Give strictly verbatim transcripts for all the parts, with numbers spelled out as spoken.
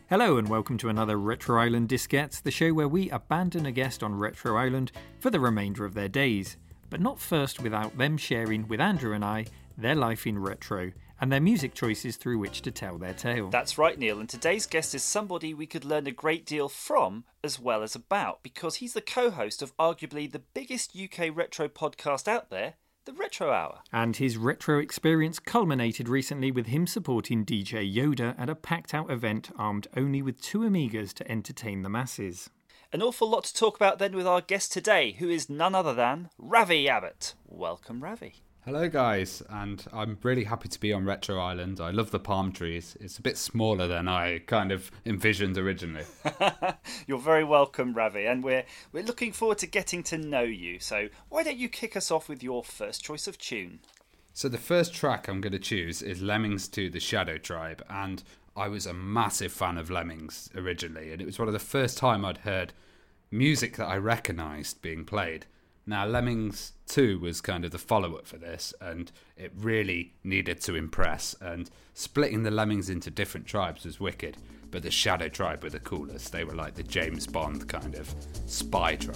Hello and welcome to another Retro Island Disquettes, the show where we abandon a guest on Retro Island for the remainder of their days, but not first without them sharing with Andrew and I their life in retro and their music choices through which to tell their tale. That's right, Neil, and today's guest is somebody we could learn a great deal from as well as about, because he's the co-host of arguably the biggest U K retro podcast out there, The Retro Hour. And his retro experience culminated recently with him supporting D J Yoda at a packed-out event armed only with two Amigas to entertain the masses. An awful lot to talk about then with our guest today, who is none other than Ravi Abbott. Welcome, Ravi. Hello guys, and I'm really happy to be on Retro Island. I love the palm trees. It's a bit smaller than I kind of envisioned originally. You're very welcome, Ravi, and we're we're looking forward to getting to know you. So why don't you kick us off with your first choice of tune? So the first track I'm going to choose is Lemmings two The Shadow Tribe, and I was a massive fan of Lemmings originally, and it was one of the first time I'd heard music that I recognised being played. Now, Lemmings two was kind of the follow-up for this, and it really needed to impress, and splitting the Lemmings into different tribes was wicked, but the Shadow Tribe were the coolest. They were like the James Bond kind of spy tribe.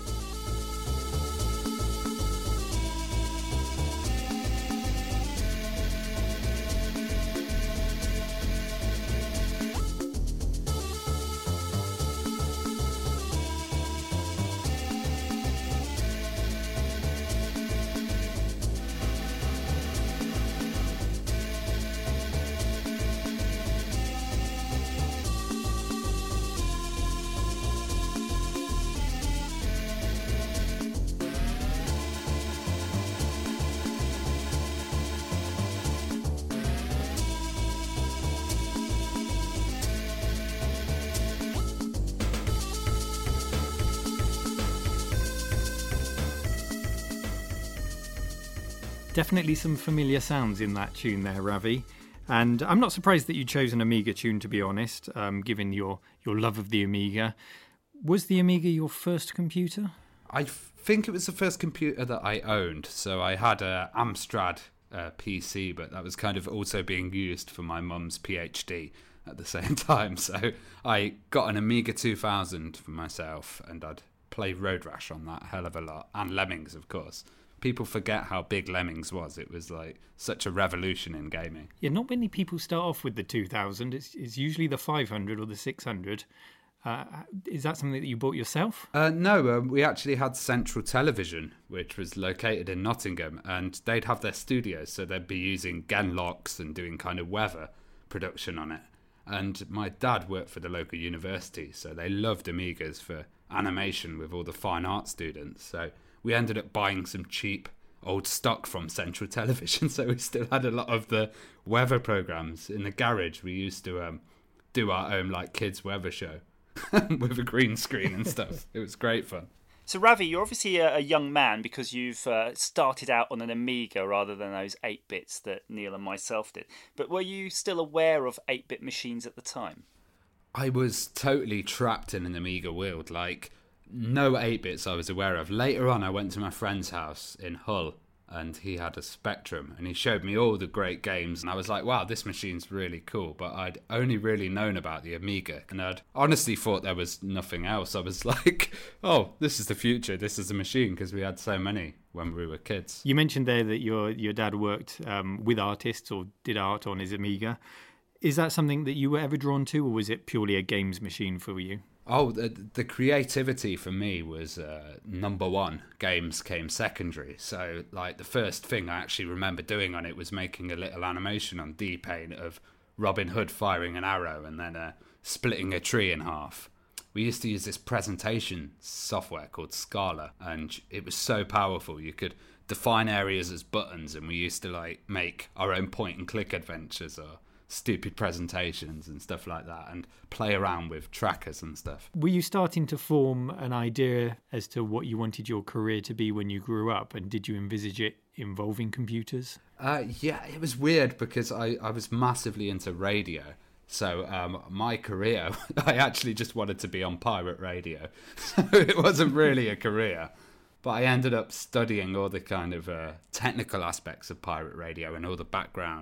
Definitely some familiar sounds in that tune there, Ravi. And I'm not surprised that you chose an Amiga tune, to be honest, um, given your, your love of the Amiga. Was the Amiga your first computer? I think it was the first computer that I owned. So I had a Amstrad uh, P C, but that was kind of also being used for my mum's PhD at the same time. So I got an Amiga two thousand for myself, and I'd play Road Rash on that a hell of a lot. And Lemmings, of course. People forget how big Lemmings was. It was like such a revolution in gaming. Yeah, not many people start off with the two thousand. It's, it's usually the five hundred or the six hundred. Uh, is that something that you bought yourself? Uh, no, um, we actually had Central Television, which was located in Nottingham, and they'd have their studios, so they'd be using Genlocks and doing kind of weather production on it. And my dad worked for the local university, so they loved Amigas for animation with all the fine art students. So we ended up buying some cheap old stock from Central Television, so we still had a lot of the weather programs in the garage. We used to um, do our own like kids' weather show with a green screen and stuff. It was great fun. So, Ravi, you're obviously a, a young man because you've uh, started out on an Amiga rather than those eight bits that Neil and myself did. But were you still aware of eight-bit machines at the time? I was totally trapped in an Amiga world, like no eight bits I was aware of. Later on, I went to my friend's house in Hull, and he had a Spectrum, and he showed me all the great games, and I was like, wow, this machine's really cool. But I'd only really known about the Amiga, and I'd honestly thought there was nothing else. I was like, oh, this is the future, this is the machine, because we had so many when we were kids. You mentioned there that your your dad worked um, with artists or did art on his Amiga. Is that something that you were ever drawn to, or was it purely a games machine for you? Oh, the, the creativity for me was uh, number one. Games came secondary. So, like, the first thing I actually remember doing on it was making a little animation on D-Paint of Robin Hood firing an arrow and then uh, splitting a tree in half. We used to use this presentation software called Scala, and it was so powerful. You could define areas as buttons, and we used to, like, make our own point-and-click adventures or stupid presentations and stuff like that, and play around with trackers and stuff. Were you starting to form an idea as to what you wanted your career to be when you grew up, and did you envisage it involving computers? Uh, yeah, it was weird because I, I was massively into radio. So um, my career, I actually just wanted to be on pirate radio. So it wasn't really a career. But I ended up studying all the kind of uh, technical aspects of pirate radio and all the background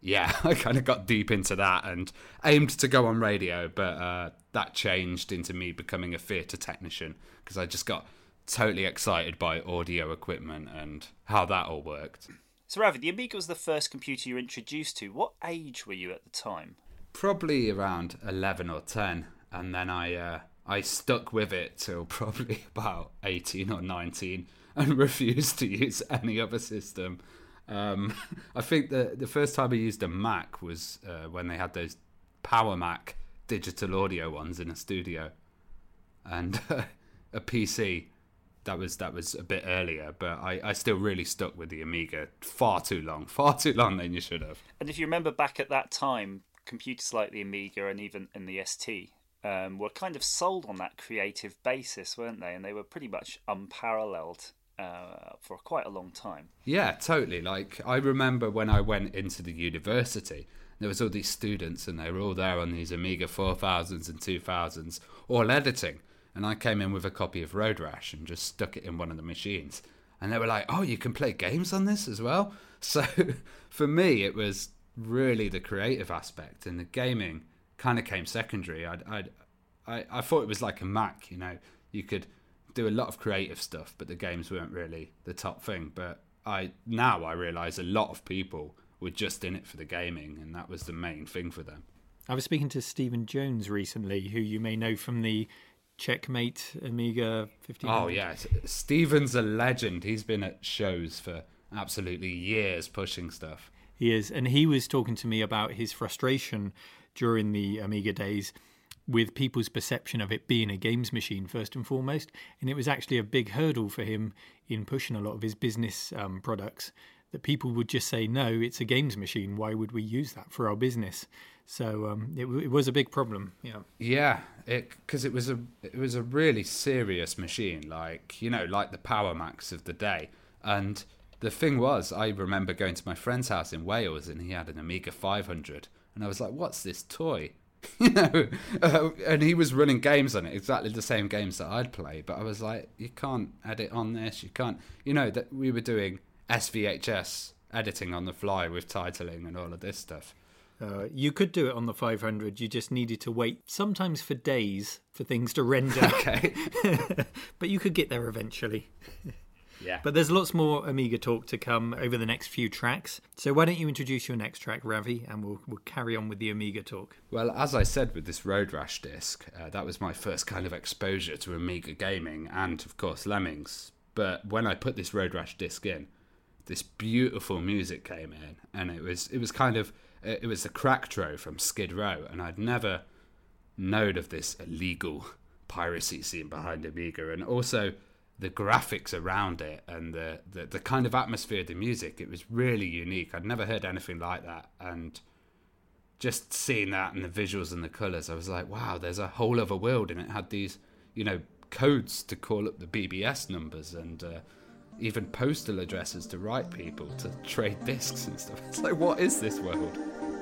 yeah, I kind of got deep into that and aimed to go on radio, but uh, that changed into me becoming a theatre technician because I just got totally excited by audio equipment and how that all worked. So Ravi, the Amiga was the first computer you were introduced to. What age were you at the time? Probably around eleven or ten, and then I uh, I stuck with it till probably about eighteen or nineteen and refused to use any other system. Um, I think the the first time I used a Mac was uh, when they had those Power Mac digital audio ones in a studio, and uh, a P C. That was that was a bit earlier, but I, I still really stuck with the Amiga far too long, far too long than you should have. And if you remember back at that time, computers like the Amiga and even in the S T um, were kind of sold on that creative basis, weren't they? And they were pretty much unparalleled uh, for quite a long time. Yeah, totally. Like, I remember when I went into the university, there was all these students and they were all there on these Amiga four thousands and two thousands, all editing. And I came in with a copy of Road Rash and just stuck it in one of the machines. And they were like, oh, you can play games on this as well? So for me, it was really the creative aspect, and the gaming kind of came secondary. I'd, I'd, I I thought it was like a Mac, you know. You could do a lot of creative stuff, but the games weren't really the top thing. But I now I realise a lot of people were just in it for the gaming, and that was the main thing for them. I was speaking to Stephen Jones recently, who you may know from the Checkmate Amiga fifteen hundred. Oh yeah, Stephen's a legend. He's been at shows for absolutely years pushing stuff. He is, and he was talking to me about his frustration during the Amiga days with people's perception of it being a games machine first and foremost, and it was actually a big hurdle for him in pushing a lot of his business um, products, that people would just say, no, it's a games machine, why would we use that for our business? So um, it, it was a big problem. Yeah, yeah, it because it was a it was a really serious machine, like, you know, like the Power Macs of the day. And the thing was, I remember going to my friend's house in Wales, and he had an Amiga five hundred, and I was like, "What's this toy?" you know, uh, and he was running games on it, exactly the same games that I'd play. But I was like, "You can't edit on this. You can't." You know, that we were doing S V H S editing on the fly with titling and all of this stuff. Uh, you could do it on the five hundred. You just needed to wait, sometimes for days, for things to render. Okay. But you could get there eventually. Yeah. But there's lots more Amiga talk to come over the next few tracks. So why don't you introduce your next track, Ravi, and we'll we'll carry on with the Amiga talk. Well, as I said with this Road Rash disc, uh, that was my first kind of exposure to Amiga gaming and, of course, Lemmings. But when I put this Road Rash disc in, this beautiful music came in, and it was it was kind of it was the Cracktro from Skid Row, and I'd never known of this illegal piracy scene behind Amiga, and also the graphics around it and the, the, the kind of atmosphere of the music. It was really unique. I'd never heard anything like that, and just seeing that and the visuals and the colours, I was like, wow, there's a whole other world, and it had these, you know, codes to call up the B B S numbers and uh, even postal addresses to write people to trade discs and stuff. It's like, what is this world?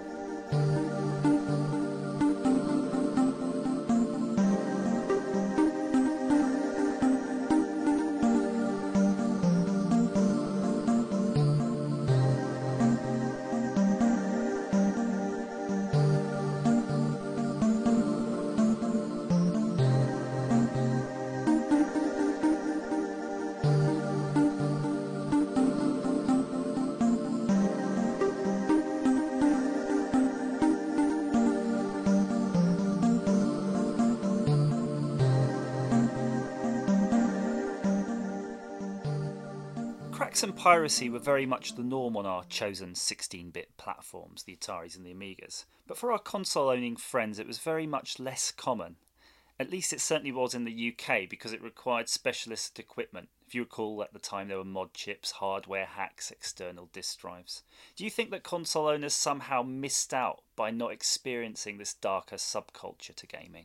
Cracks and piracy were very much the norm on our chosen sixteen-bit platforms, the Ataris and the Amigas. But for our console-owning friends, it was very much less common. At least it certainly was in the U K, because it required specialist equipment. If you recall, at the time there were mod chips, hardware hacks, external disk drives. Do you think that console owners somehow missed out by not experiencing this darker subculture to gaming?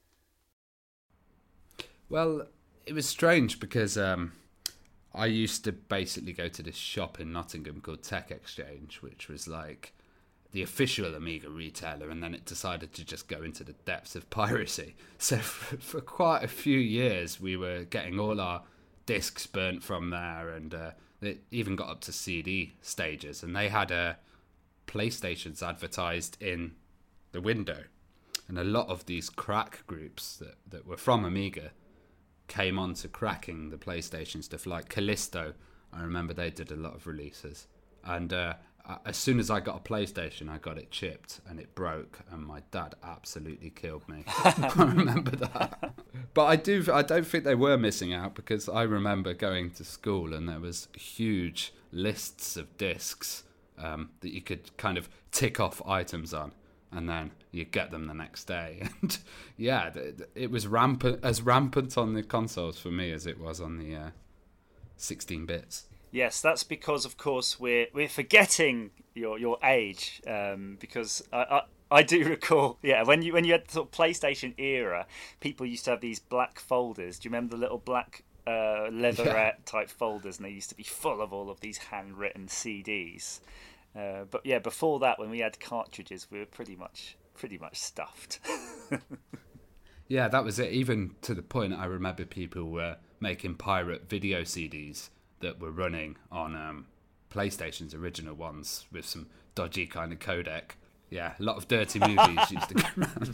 Well, it was strange because um, I used to basically go to this shop in Nottingham called Tech Exchange, which was like the official Amiga retailer, and then it decided to just go into the depths of piracy. So for, for quite a few years, we were getting all our discs burnt from there, and uh, it even got up to C D stages. And they had a PlayStations advertised in the window. And a lot of these crack groups that, that were from Amiga came on to cracking the PlayStation stuff, like Callisto. I remember they did a lot of releases. And uh, as soon as I got a PlayStation, I got it chipped and it broke, and my dad absolutely killed me. I remember that. But I do. I don't think they were missing out, because I remember going to school and there was huge lists of discs um, that you could kind of tick off items on, and then you get them the next day. And yeah, it was rampant, as rampant on the consoles for me as it was on the uh, sixteen bits. Yes, that's because, of course, we're we're forgetting your your age, um, because I, I I do recall, yeah, when you when you had the sort of PlayStation era, people used to have these black folders. Do you remember the little black uh, leatherette yeah. type folders? And they used to be full of all of these handwritten C Ds. Uh, but yeah, before that, when we had cartridges, we were pretty much pretty much stuffed. Yeah, that was it. Even to the point, I remember people were making pirate video C Ds that were running on um, PlayStation's original ones with some dodgy kind of codec. Yeah, a lot of dirty movies used to go around.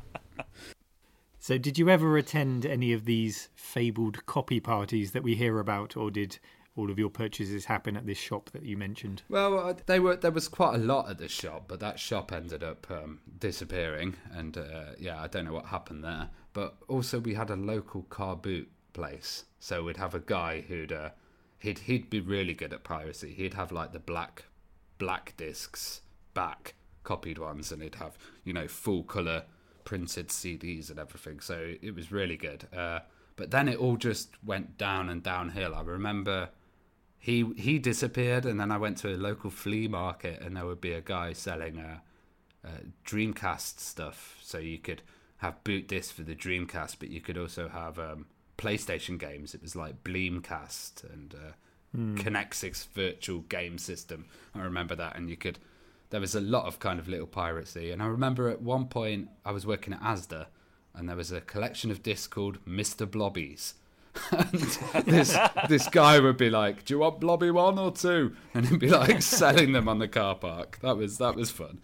So did you ever attend any of these fabled copy parties that we hear about, or did all of your purchases happen at this shop that you mentioned? Well, they were there was quite a lot at the shop, but that shop ended up um, disappearing, and uh, yeah, I don't know what happened there. But also we had a local car boot place, so we'd have a guy who'd uh, he'd he'd be really good at piracy. He'd have like the black black discs back, copied ones, and he'd have, you know, full colour printed C Ds and everything, so it was really good. Uh, but then it all just went down and downhill. I remember he he disappeared, and then I went to a local flea market, and there would be a guy selling uh, uh, Dreamcast stuff, so you could have boot discs for the Dreamcast, but you could also have um, PlayStation games. It was like Bleemcast and uh, mm. Connexix Virtual Game System. I remember that, and you could. There was a lot of kind of little piracy, and I remember at one point I was working at Asda, and there was a collection of discs called Mister Blobbies. And this this guy would be like, "Do you want Blobby one or two?" And he'd be like selling them on the car park. That was that was fun.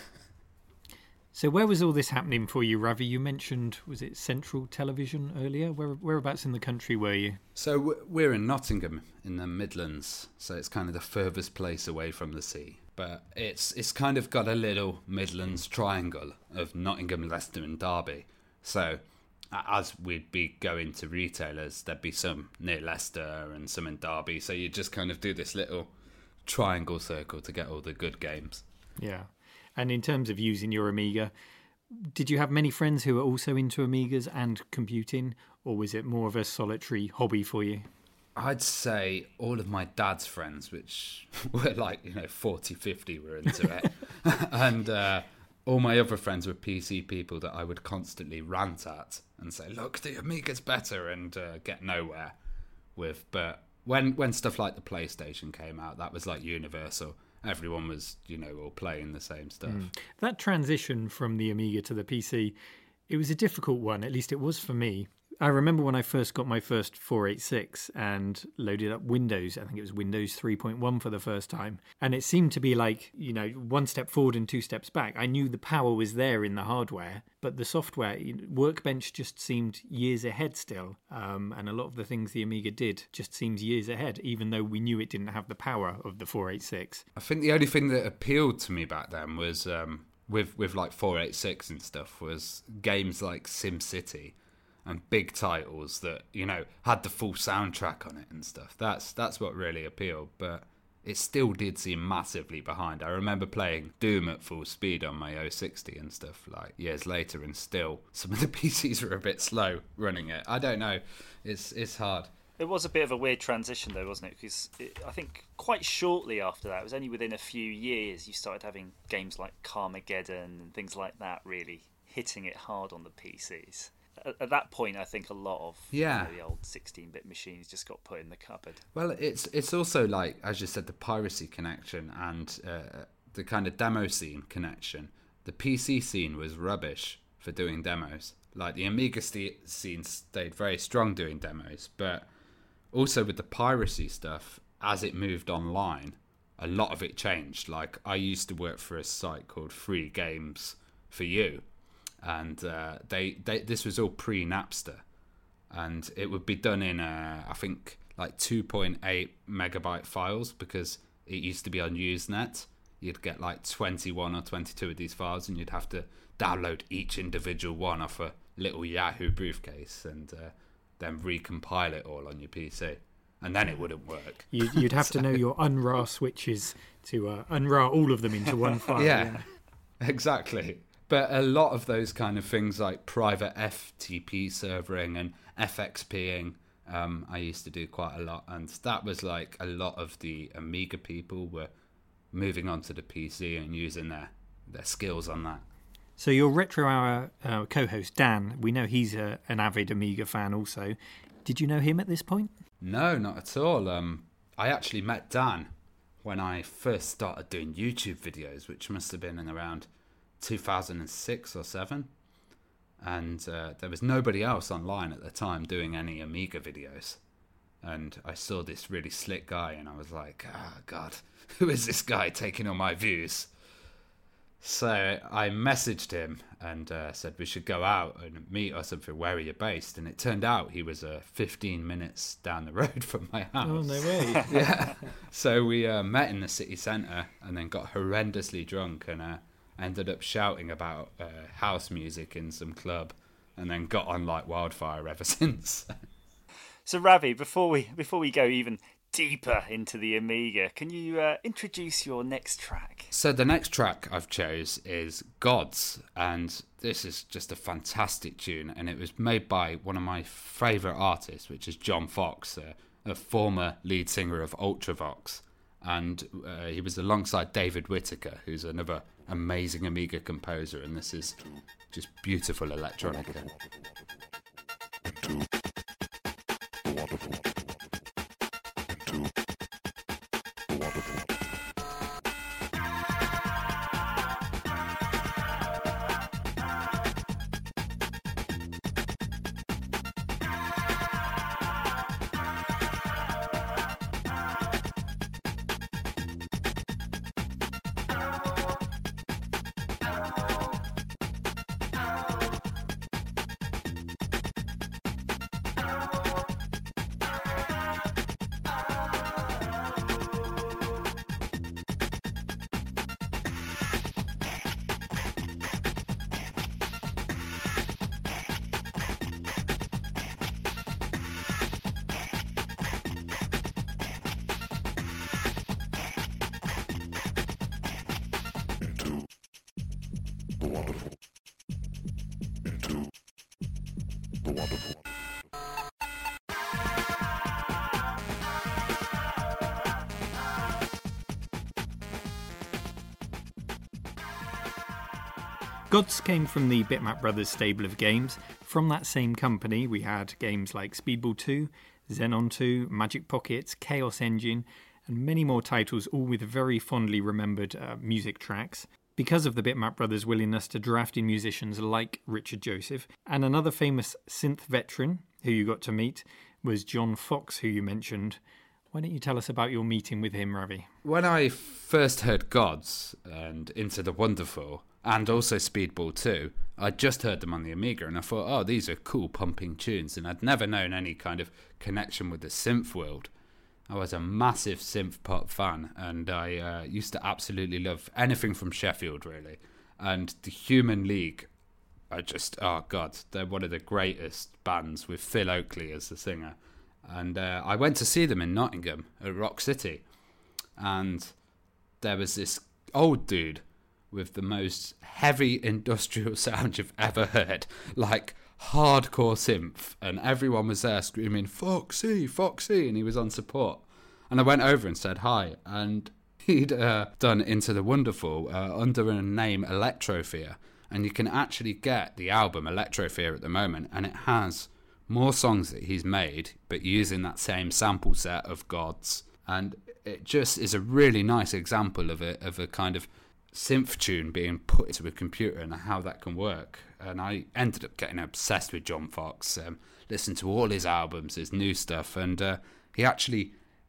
So where was all this happening for you, Ravi? You mentioned, was it Central Television earlier? Where whereabouts in the country were you? So we're in Nottingham in the Midlands, so it's kind of the furthest place away from the sea. But it's it's kind of got a little Midlands triangle of Nottingham, Leicester and Derby. So as we'd be going to retailers, there'd be some near Leicester and some in Derby. So you just kind of do this little triangle circle to get all the good games. Yeah. And in terms of using your Amiga, did you have many friends who were also into Amigas and computing, or was it more of a solitary hobby for you? I'd say all of my dad's friends, which were like, you know, forty, fifty, were into it. And uh, all my other friends were P C people that I would constantly rant at and say, look, the Amiga's better, and uh, get nowhere with. But when, when stuff like the PlayStation came out, that was like universal. Everyone was, you know, all playing the same stuff. Mm. That transition from the Amiga to the P C, it was a difficult one, at least it was for me. I remember when I first got my first four eighty-six and loaded up Windows. I think it was Windows three point one for the first time. And it seemed to be like, you know, one step forward and two steps back. I knew the power was there in the hardware, but the software, Workbench just seemed years ahead still. Um, and a lot of the things the Amiga did just seemed years ahead, even though we knew it didn't have the power of the four eighty-six. I think the only thing that appealed to me back then was, um, with, with like four eighty-six and stuff, was games like SimCity. And big titles that, you know, had the full soundtrack on it and stuff. That's that's what really appealed, but it still did seem massively behind. I remember playing Doom at full speed on my oh sixty and stuff like years later, and still some of the P Cs were a bit slow running it. I don't know. It's it's hard. It was a bit of a weird transition though, wasn't it? Because it, I think quite shortly after that, it was only within a few years, you started having games like Carmageddon and things like that really hitting it hard on the P Cs. At that point, I think a lot of yeah. you know, the old sixteen-bit machines just got put in the cupboard. Well, it's it's also like, as you said, the piracy connection and uh, the kind of demo scene connection. The P C scene was rubbish for doing demos. Like the Amiga st- scene stayed very strong doing demos, but also with the piracy stuff, as it moved online, a lot of it changed. Like, I used to work for a site called Free Games for You, and uh, they, they this was all pre-Napster, and it would be done in uh, I think like two point eight megabyte files, because it used to be on Usenet. You'd get like twenty-one or twenty-two of these files, and you'd have to download each individual one off a little Yahoo briefcase and uh, then recompile it all on your P C. And then it wouldn't work. You'd, you'd have so, to know your unrar switches to uh, unrar all of them into one file. Yeah, yeah, exactly. But a lot of those kind of things like private F T P servering and F X P-ing, um, I used to do quite a lot. And that was like a lot of the Amiga people were moving on to the P C and using their, their skills on that. So your Retro Hour uh, co-host, Dan, we know he's a, an avid Amiga fan also. Did you know him at this point? No, not at all. Um, I actually met Dan when I first started doing YouTube videos, which must have been in around two thousand six or seven. And uh, there was nobody else online at the time doing any Amiga videos. And I saw this really slick guy, and I was like, oh, God, who is this guy taking all my views? So I messaged him and uh, said we should go out and meet or something. Where are you based? And it turned out he was uh, fifteen minutes down the road from my house. Oh, no way. Yeah. So we uh, met in the city centre and then got horrendously drunk and uh, ended up shouting about uh, house music in some club, and then got on like wildfire ever since. So Ravi, before we before we go even deeper into the Amiga, can you uh, introduce your next track? So the next track I've chose is Gods, and this is just a fantastic tune, and it was made by one of my favourite artists, which is John Fox, a, a former lead singer of Ultravox, and uh, he was alongside David Whittaker, who's another amazing Amiga composer, and this is just beautiful electronica. Gods came from the Bitmap Brothers stable of games. From that same company, we had games like Speedball two, Xenon two, Magic Pockets, Chaos Engine, and many more titles, all with very fondly remembered uh, music tracks. Because of the Bitmap Brothers' willingness to draft in musicians like Richard Joseph, and another famous synth veteran who you got to meet was John Fox, who you mentioned. Why don't you tell us about your meeting with him, Ravi? When I first heard Gods and Into the Wonderful, and also Speedball two, I'd just heard them on the Amiga, and I thought, oh, these are cool pumping tunes, and I'd never known any kind of connection with the synth world. I was a massive synth pop fan, and I uh, used to absolutely love anything from Sheffield, really. And the Human League are just, oh God, they're one of the greatest bands with Phil Oakley as the singer. And uh, I went to see them in Nottingham at Rock City, and there was this old dude with the most heavy industrial sound you've ever heard, like hardcore synth, and everyone was there screaming, Foxy, Foxy, and he was on support. And I went over and said hi, and he'd uh, done Into the Wonderful uh, under a name Electrophere, and you can actually get the album Electrophere at the moment, and it has more songs that he's made, but using that same sample set of Gods, and it just is a really nice example of a, of a kind of synth tune being put into a computer and how that can work. And I ended up getting obsessed with John Fox, um, listened to all his albums, his new stuff, and uh, he actually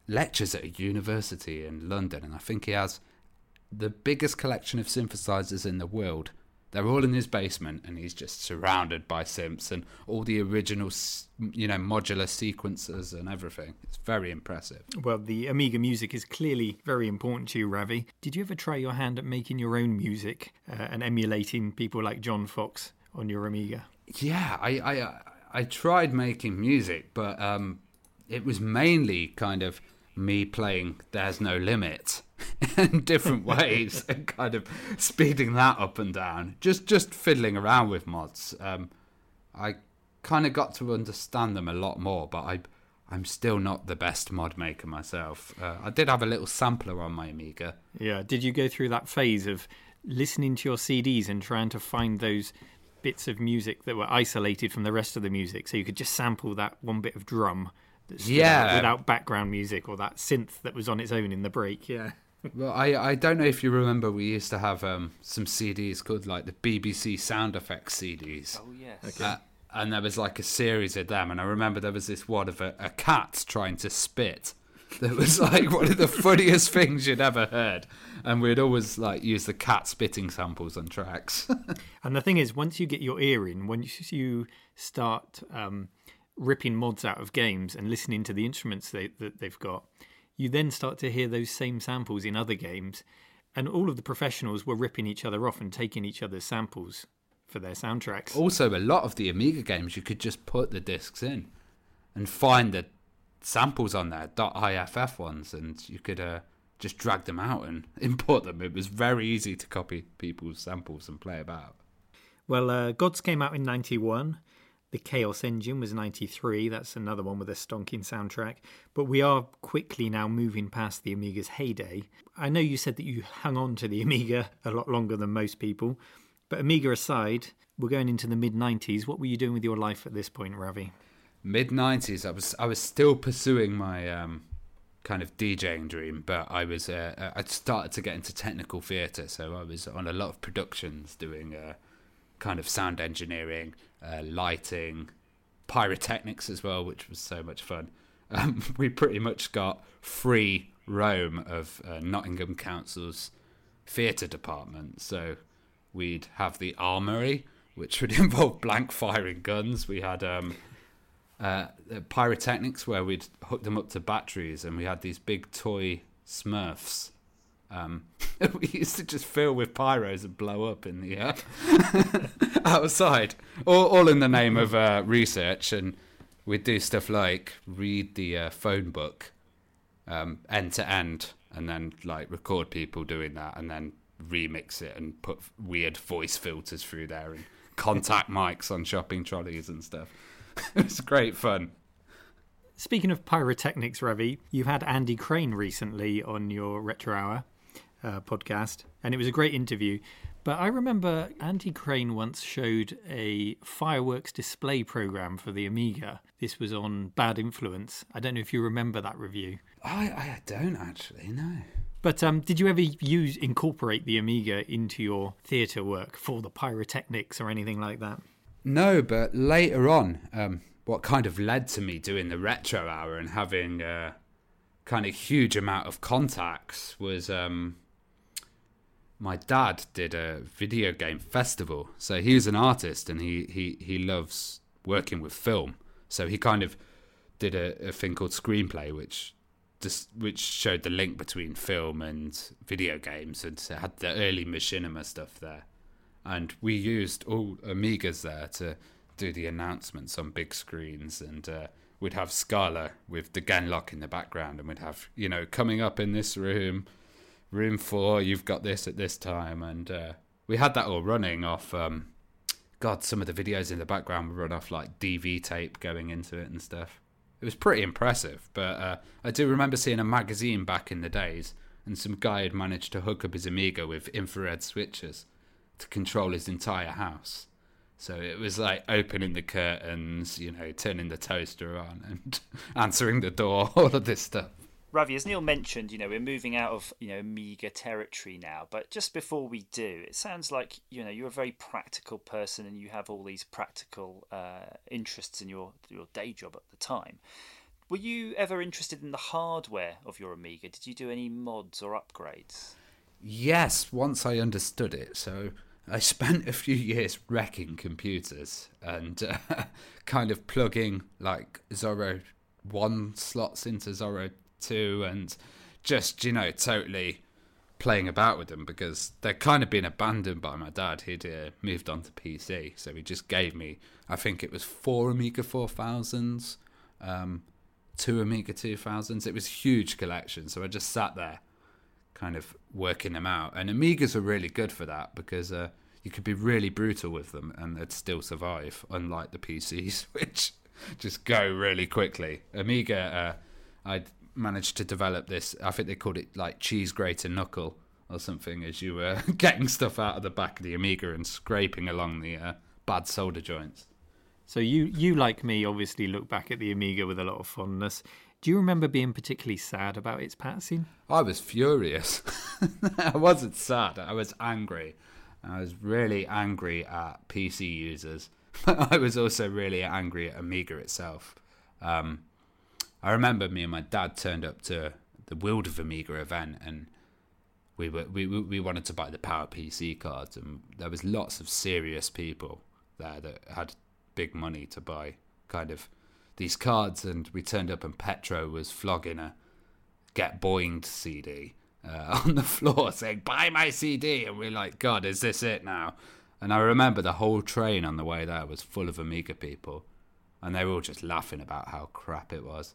lectures at a university in London, and I think he has the biggest collection of synthesizers in the world. They're all in his basement, and he's just surrounded by synths and all the original, you know, modular sequencers and everything. It's very impressive. Well, the Amiga music is clearly very important to you, Ravi. Did you ever try your hand at making your own music uh, and emulating people like John Fox on your Amiga? Yeah, I I, I tried making music, but um, it was mainly kind of me playing There's No Limit in different ways and kind of speeding that up and down, just just fiddling around with mods. um I kind of got to understand them a lot more, but I I'm still not the best mod maker myself. uh, I did have a little sampler on my Amiga. Yeah, did you go through that phase of listening to your C Ds and trying to find those bits of music that were isolated from the rest of the music, so you could just sample that one bit of drum yeah, without background music, or that synth that was on its own in the break? Yeah. Well, I, I don't know if you remember, we used to have um, some C Ds called like the B B C sound effects C Ds. Oh, yes. Okay. Uh, and there was like a series of them, and I remember there was this one of a, a cat trying to spit that was like one of the funniest things you'd ever heard. And we'd always like use the cat spitting samples on tracks. And the thing is, once you get your ear in, once you start um, ripping mods out of games and listening to the instruments they, that they've got, you then start to hear those same samples in other games, and all of the professionals were ripping each other off and taking each other's samples for their soundtracks. Also, a lot of the Amiga games, you could just put the discs in and find the samples on there, .iff ones, and you could uh, just drag them out and import them. It was very easy to copy people's samples and play about. Well, uh, Gods came out in ninety-one. The Chaos Engine was ninety-three. That's another one with a stonking soundtrack. But we are quickly now moving past the Amiga's heyday. I know you said that you hung on to the Amiga a lot longer than most people. But Amiga aside, we're going into the mid nineties. What were you doing with your life at this point, Ravi? mid nineties, I was I was still pursuing my um, kind of DJing dream, but I was uh, I'd started to get into technical theatre, so I was on a lot of productions doing uh, kind of sound engineering, uh, lighting, pyrotechnics as well, which was so much fun. Um, we pretty much got free roam of uh, Nottingham Council's theatre department, so we'd have the armoury, which would involve blank firing guns. We had um, uh, pyrotechnics, where we'd hook them up to batteries, and we had these big toy Smurfs. Um, we used to just fill with pyros and blow up in the air outside, all, all in the name of uh, research. And we'd do stuff like read the uh, phone book um, end to end, and then like record people doing that, and then remix it and put weird voice filters through there and contact mics on shopping trolleys and stuff. It was great fun. Speaking of pyrotechnics, Ravi, you had Andy Crane recently on your Retro Hour uh, podcast, and it was a great interview. But I remember Andy Crane once showed a fireworks display program for the Amiga. This was on Bad Influence. I don't know if you remember that review. I, I don't actually, no. But um, did you ever use incorporate the Amiga into your theatre work for the pyrotechnics or anything like that? No, but later on, um, what kind of led to me doing the Retro Hour and having a kind of huge amount of contacts was um, my dad did a video game festival. So he was an artist, and he, he, he loves working with film. So he kind of did a, a thing called Screenplay, which just which showed the link between film and video games, and had the early machinima stuff there. And we used all Amigas there to do the announcements on big screens, and uh, we'd have Scala with the Genlock in the background, and we'd have, you know, coming up in this room, room four, you've got this at this time, and uh, we had that all running off, um, God, some of the videos in the background would run off like D V tape going into it and stuff. It was pretty impressive, but uh, I do remember seeing a magazine back in the days, and some guy had managed to hook up his Amiga with infrared switches to control his entire house. So it was like opening the curtains, you know, turning the toaster on and answering the door, all of this stuff. Ravi, as Neil mentioned, you know, we're moving out of, you know, Amiga territory now. But just before we do, it sounds like, you know, you're a very practical person, and you have all these practical uh, interests in your your day job at the time. Were you ever interested in the hardware of your Amiga? Did you do any mods or upgrades? Yes, once I understood it. So I spent a few years wrecking computers and uh, kind of plugging like Zorro one slots into Zorro two and just, you know, totally playing about with them because they'd kind of been abandoned by my dad. He'd uh, moved on to P C, so he just gave me, I think it was four Amiga four thousands, um, two Amiga two thousands. It was a huge collection, so I just sat there kind of working them out. And Amigas are really good for that because uh, you could be really brutal with them and they'd still survive, unlike the P Cs, which just go really quickly. Amiga, uh, I'd managed to develop this, I think they called it like cheese grater knuckle or something, as you were getting stuff out of the back of the Amiga and scraping along the uh, bad solder joints. So you, you, like me, obviously look back at the Amiga with a lot of fondness. Do you remember being particularly sad about its passing? I was furious. I wasn't sad, I was angry. I was really angry at P C users, but I was also really angry at Amiga itself. Um, I remember me and my dad turned up to the World of Amiga event, and we were we we wanted to buy the Power P C cards, and there was lots of serious people there that had big money to buy kind of these cards, and we turned up and Petro was flogging a Get Boinged C D uh, on the floor saying, "Buy my C D," and we're like, God, is this it now? And I remember the whole train on the way there was full of Amiga people, and they were all just laughing about how crap it was.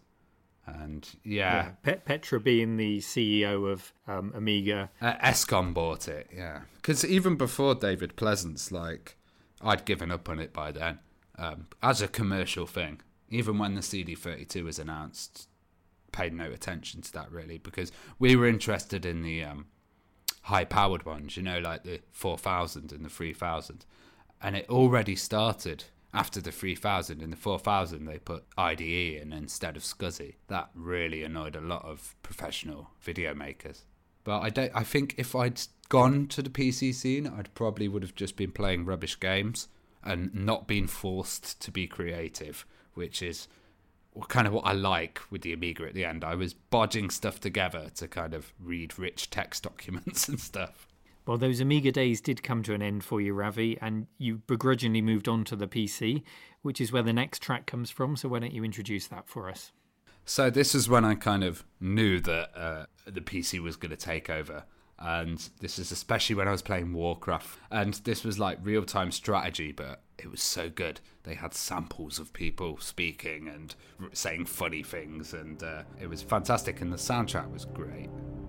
And yeah, yeah. Pet Petra being the C E O of um, Amiga, uh, Escom bought it. Yeah, because even before David Pleasance, like I'd given up on it by then um, as a commercial thing. Even when the C D thirty-two was announced, paid no attention to that really, because we were interested in the um, high-powered ones, you know, like the four thousand and the three thousand, and it already started. After the three thousand, in the four thousand they put I D E in instead of SCSI. That really annoyed a lot of professional video makers. But I don't. I think if I'd gone to the P C scene, I'd probably would have just been playing rubbish games and not been forced to be creative, which is kind of what I like with the Amiga at the end. I was bodging stuff together to kind of read rich text documents and stuff. Well, those Amiga days did come to an end for you, Ravi, and you begrudgingly moved on to the P C, which is where the next track comes from. So why don't you introduce that for us? So this is when I kind of knew that uh, the P C was going to take over. And this is especially when I was playing Warcraft. And this was like real-time strategy, but it was so good. They had samples of people speaking and saying funny things, and uh, it was fantastic. And the soundtrack was great.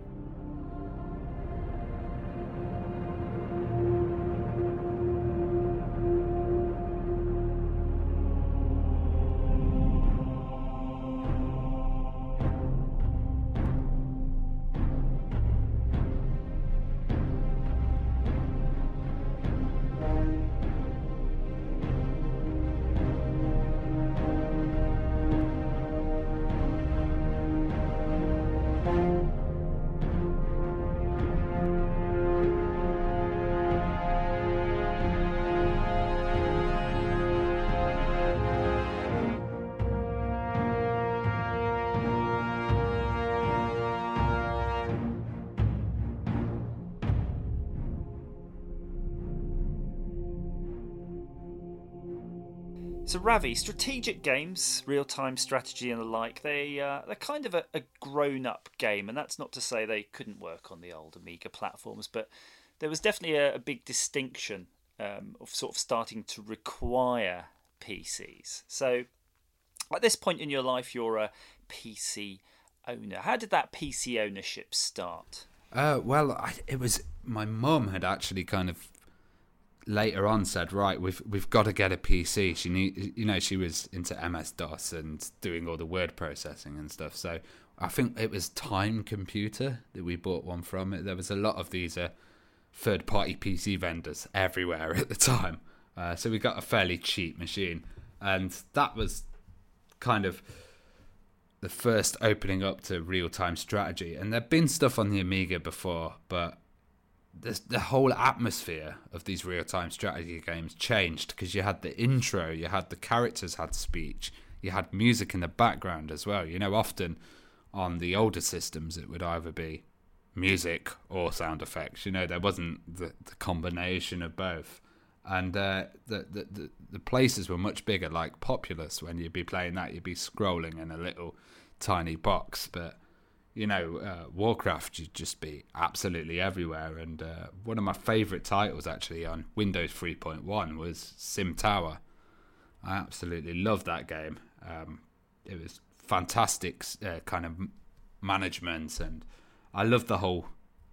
So Ravi, strategic games, real-time strategy and the like, they, uh, they're kind of a, a grown-up game, and that's not to say they couldn't work on the old Amiga platforms, but there was definitely a, a big distinction um, of sort of starting to require P Cs. So at this point in your life, you're a P C owner. How did that P C ownership start? Uh, well, I, it was my mum had actually kind of later on said, right, we've we've got to get a P C. She need, you know, she was into M S DOS and doing all the word processing and stuff. So I think it was Time Computer that we bought one from. There was a lot of these uh, third-party P C vendors everywhere at the time. Uh, so we got a fairly cheap machine, and that was kind of the first opening up to real-time strategy. And there'd been stuff on the Amiga before, but The, the whole atmosphere of these real-time strategy games changed because you had the intro, you had the characters had speech, you had music in the background as well. You know, often on the older systems, it would either be music or sound effects. You know, there wasn't the, the combination of both. And uh, the, the, the, the places were much bigger, like Populous. When you'd be playing that, you'd be scrolling in a little tiny box. But, you know, uh, Warcraft, you'd just be absolutely everywhere. And uh, one of my favourite titles, actually, on Windows three point one was Sim Tower. I absolutely loved that game. Um, it was fantastic uh, kind of management, and I loved the whole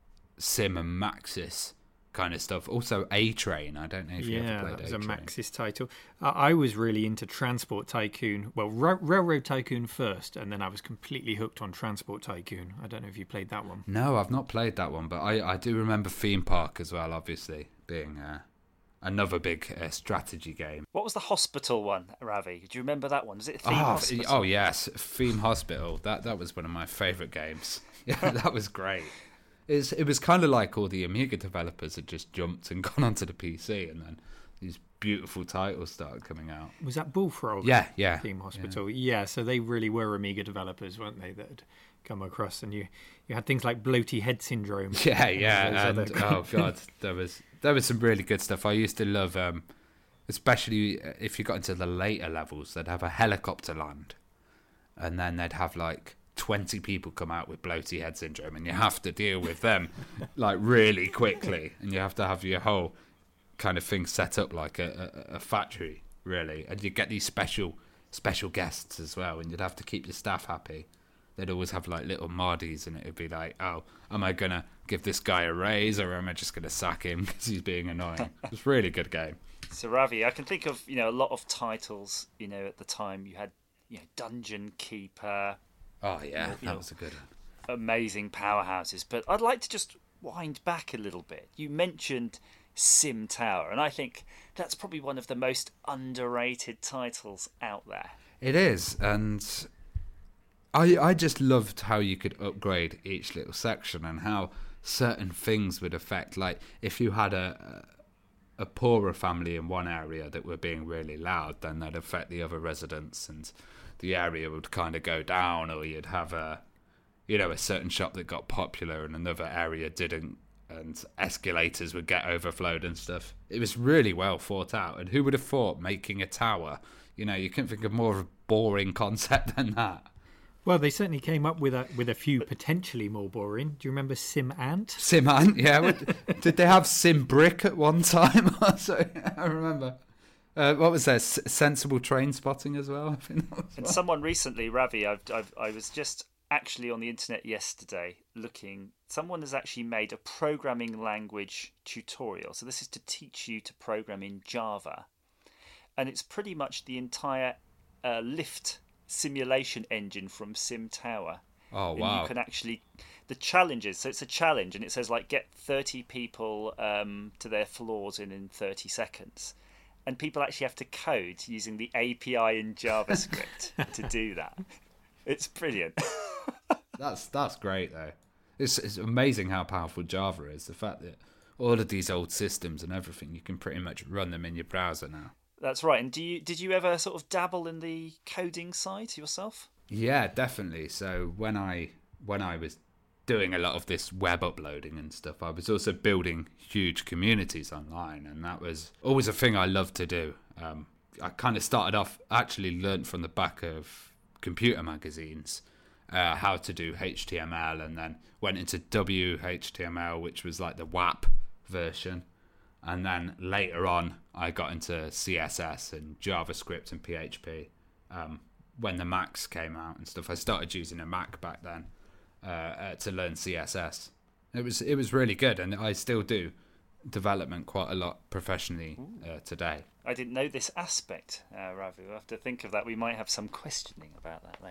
Sim and Maxis kind of stuff. Also, A-Train. I don't know if you yeah, ever played that was A-Train. a Maxis title. Uh, I was really into Transport Tycoon. Well, Ra- Railroad Tycoon first, and then I was completely hooked on Transport Tycoon. I don't know if you played that one. No, I've not played that one, but I, I do remember Theme Park as well, obviously, being uh, another big uh, strategy game. What was the hospital one, Ravi? Do you remember that one? Was it Theme Oh, Hospital? oh yes, Theme Hospital. That that was one of my favourite games. Yeah, that was great. It's, it was kind of like all the Amiga developers had just jumped and gone onto the P C, and then these beautiful titles started coming out. Was that Bullfrog? Yeah, yeah. Theme Hospital. Yeah. yeah, so they really were Amiga developers, weren't they, that had come across, and you, you had things like Bloaty Head Syndrome. Yeah, yeah, and, and oh god, there was there was some really good stuff. I used to love, um, especially if you got into the later levels, they'd have a helicopter land, and then they'd have like twenty people come out with Bloaty Head Syndrome, and you have to deal with them like really quickly, and you have to have your whole kind of thing set up like a, a, a factory, really, and you get these special special guests as well, and you'd have to keep your staff happy. They'd always have like little Mardis, and it'd be like, oh, am I gonna give this guy a raise, or am I just gonna sack him because he's being annoying? It's a really good game. So Ravi, I can think of, you know, a lot of titles, you know, at the time. You had, you know, Dungeon Keeper. Oh yeah, you that know, was a good one. Amazing powerhouses. But I'd like to just wind back a little bit. You mentioned Sim Tower, and I think that's probably one of the most underrated titles out there. It is, and I I just loved how you could upgrade each little section and how certain things would affect. Like if you had a a poorer family in one area that were being really loud, then that'd affect the other residents, and the area would kind of go down, or you'd have a, you know, a certain shop that got popular and another area didn't, and escalators would get overflowed and stuff. It was really well thought out, and who would have thought making a tower? You know, you couldn't think of more of a boring concept than that. Well, they certainly came up with a with a few potentially more boring. Do you remember Sim Ant? Sim Ant, yeah. Did they have Sim Brick at one time? So, I remember. Uh, what was there? S- sensible train spotting as well. I think that was and one. Someone recently, Ravi, I've, I've, I was just actually on the internet yesterday looking. Someone has actually made a programming language tutorial. So this is to teach you to program in Java, and it's pretty much the entire uh, lift simulation engine from Sim Tower. Oh and wow! You can actually the challenges. So it's a challenge, and it says like get thirty people um, to their floors in in thirty seconds. And people actually have to code using the A P I in JavaScript to do that. It's brilliant. That's that's great though. It's it's amazing how powerful Java is. The fact that all of these old systems and everything, you can pretty much run them in your browser now. That's right. And do you did you ever sort of dabble in the coding side yourself? Yeah, definitely. So when I when I was doing a lot of this web uploading and stuff, I was also building huge communities online, and that was always a thing I loved to do. Um, I kind of started off, actually learnt from the back of computer magazines uh, how to do H T M L, and then went into W H T M L, which was like the W A P version. And then later on, I got into C S S and JavaScript and P H P. Um, when the Macs came out and stuff, I started using a Mac back then uh, uh, to learn C S S. It was it was really good, and I still do development quite a lot professionally uh, today. I didn't know this aspect, uh, Ravi. We'll have to think of that. We might have some questioning about that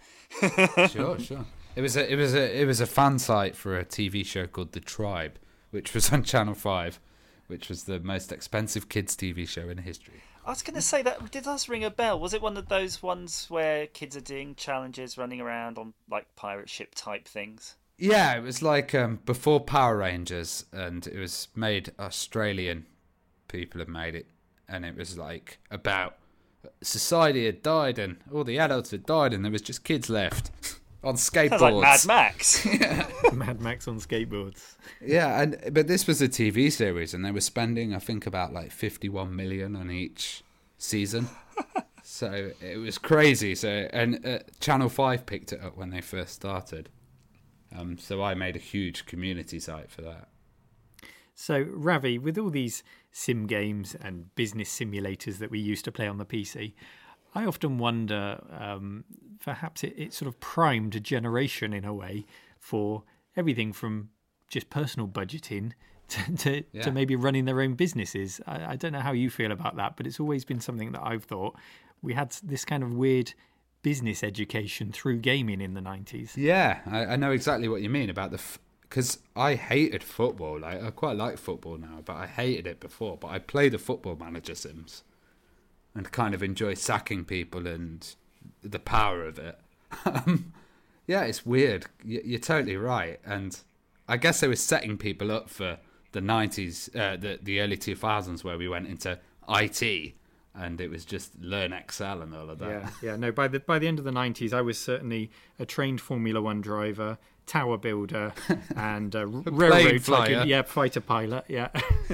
later. Sure, sure. It was a it was a it was a fan site for a T V show called The Tribe, which was on Channel Five, which was the most expensive kids T V show in history. I was going to say that did us ring a bell. Was it one of those ones where kids are doing challenges, running around on like pirate ship type things? Yeah, it was like um, before Power Rangers, and it was made Australian people had made it, and it was like about society had died and all the adults had died and there was just kids left on skateboards. Sounds like Mad Max. Yeah. Mad Max on skateboards. Yeah, and but this was a T V series and they were spending, I think, about like fifty-one million on each season. So it was crazy. So and uh, Channel five picked it up when they first started. Um, so I made a huge community site for that. So, Ravi, with all these sim games and business simulators that we used to play on the P C, I often wonder, um, perhaps it, it sort of primed a generation in a way for everything from just personal budgeting to, to, Yeah. to maybe running their own businesses. I, I don't know how you feel about that, but it's always been something that I've thought. We had this kind of weird business education through gaming in the nineties. Yeah, I, I know exactly what you mean about the... Because f- I hated football. Like, I quite like football now, but I hated it before. But I play the Football Manager Sims and kind of enjoy sacking people and the power of it. um, yeah, it's weird. Y- you're totally right. And I guess they were setting people up for the nineties, uh, the, the early two thousands where we went into I T. And it was just learn Excel and all of that. Yeah, yeah. No, by the by the end of the nineties, I was certainly a trained Formula One driver, tower builder, and a railroad flyer. yeah, fighter pilot. Yeah.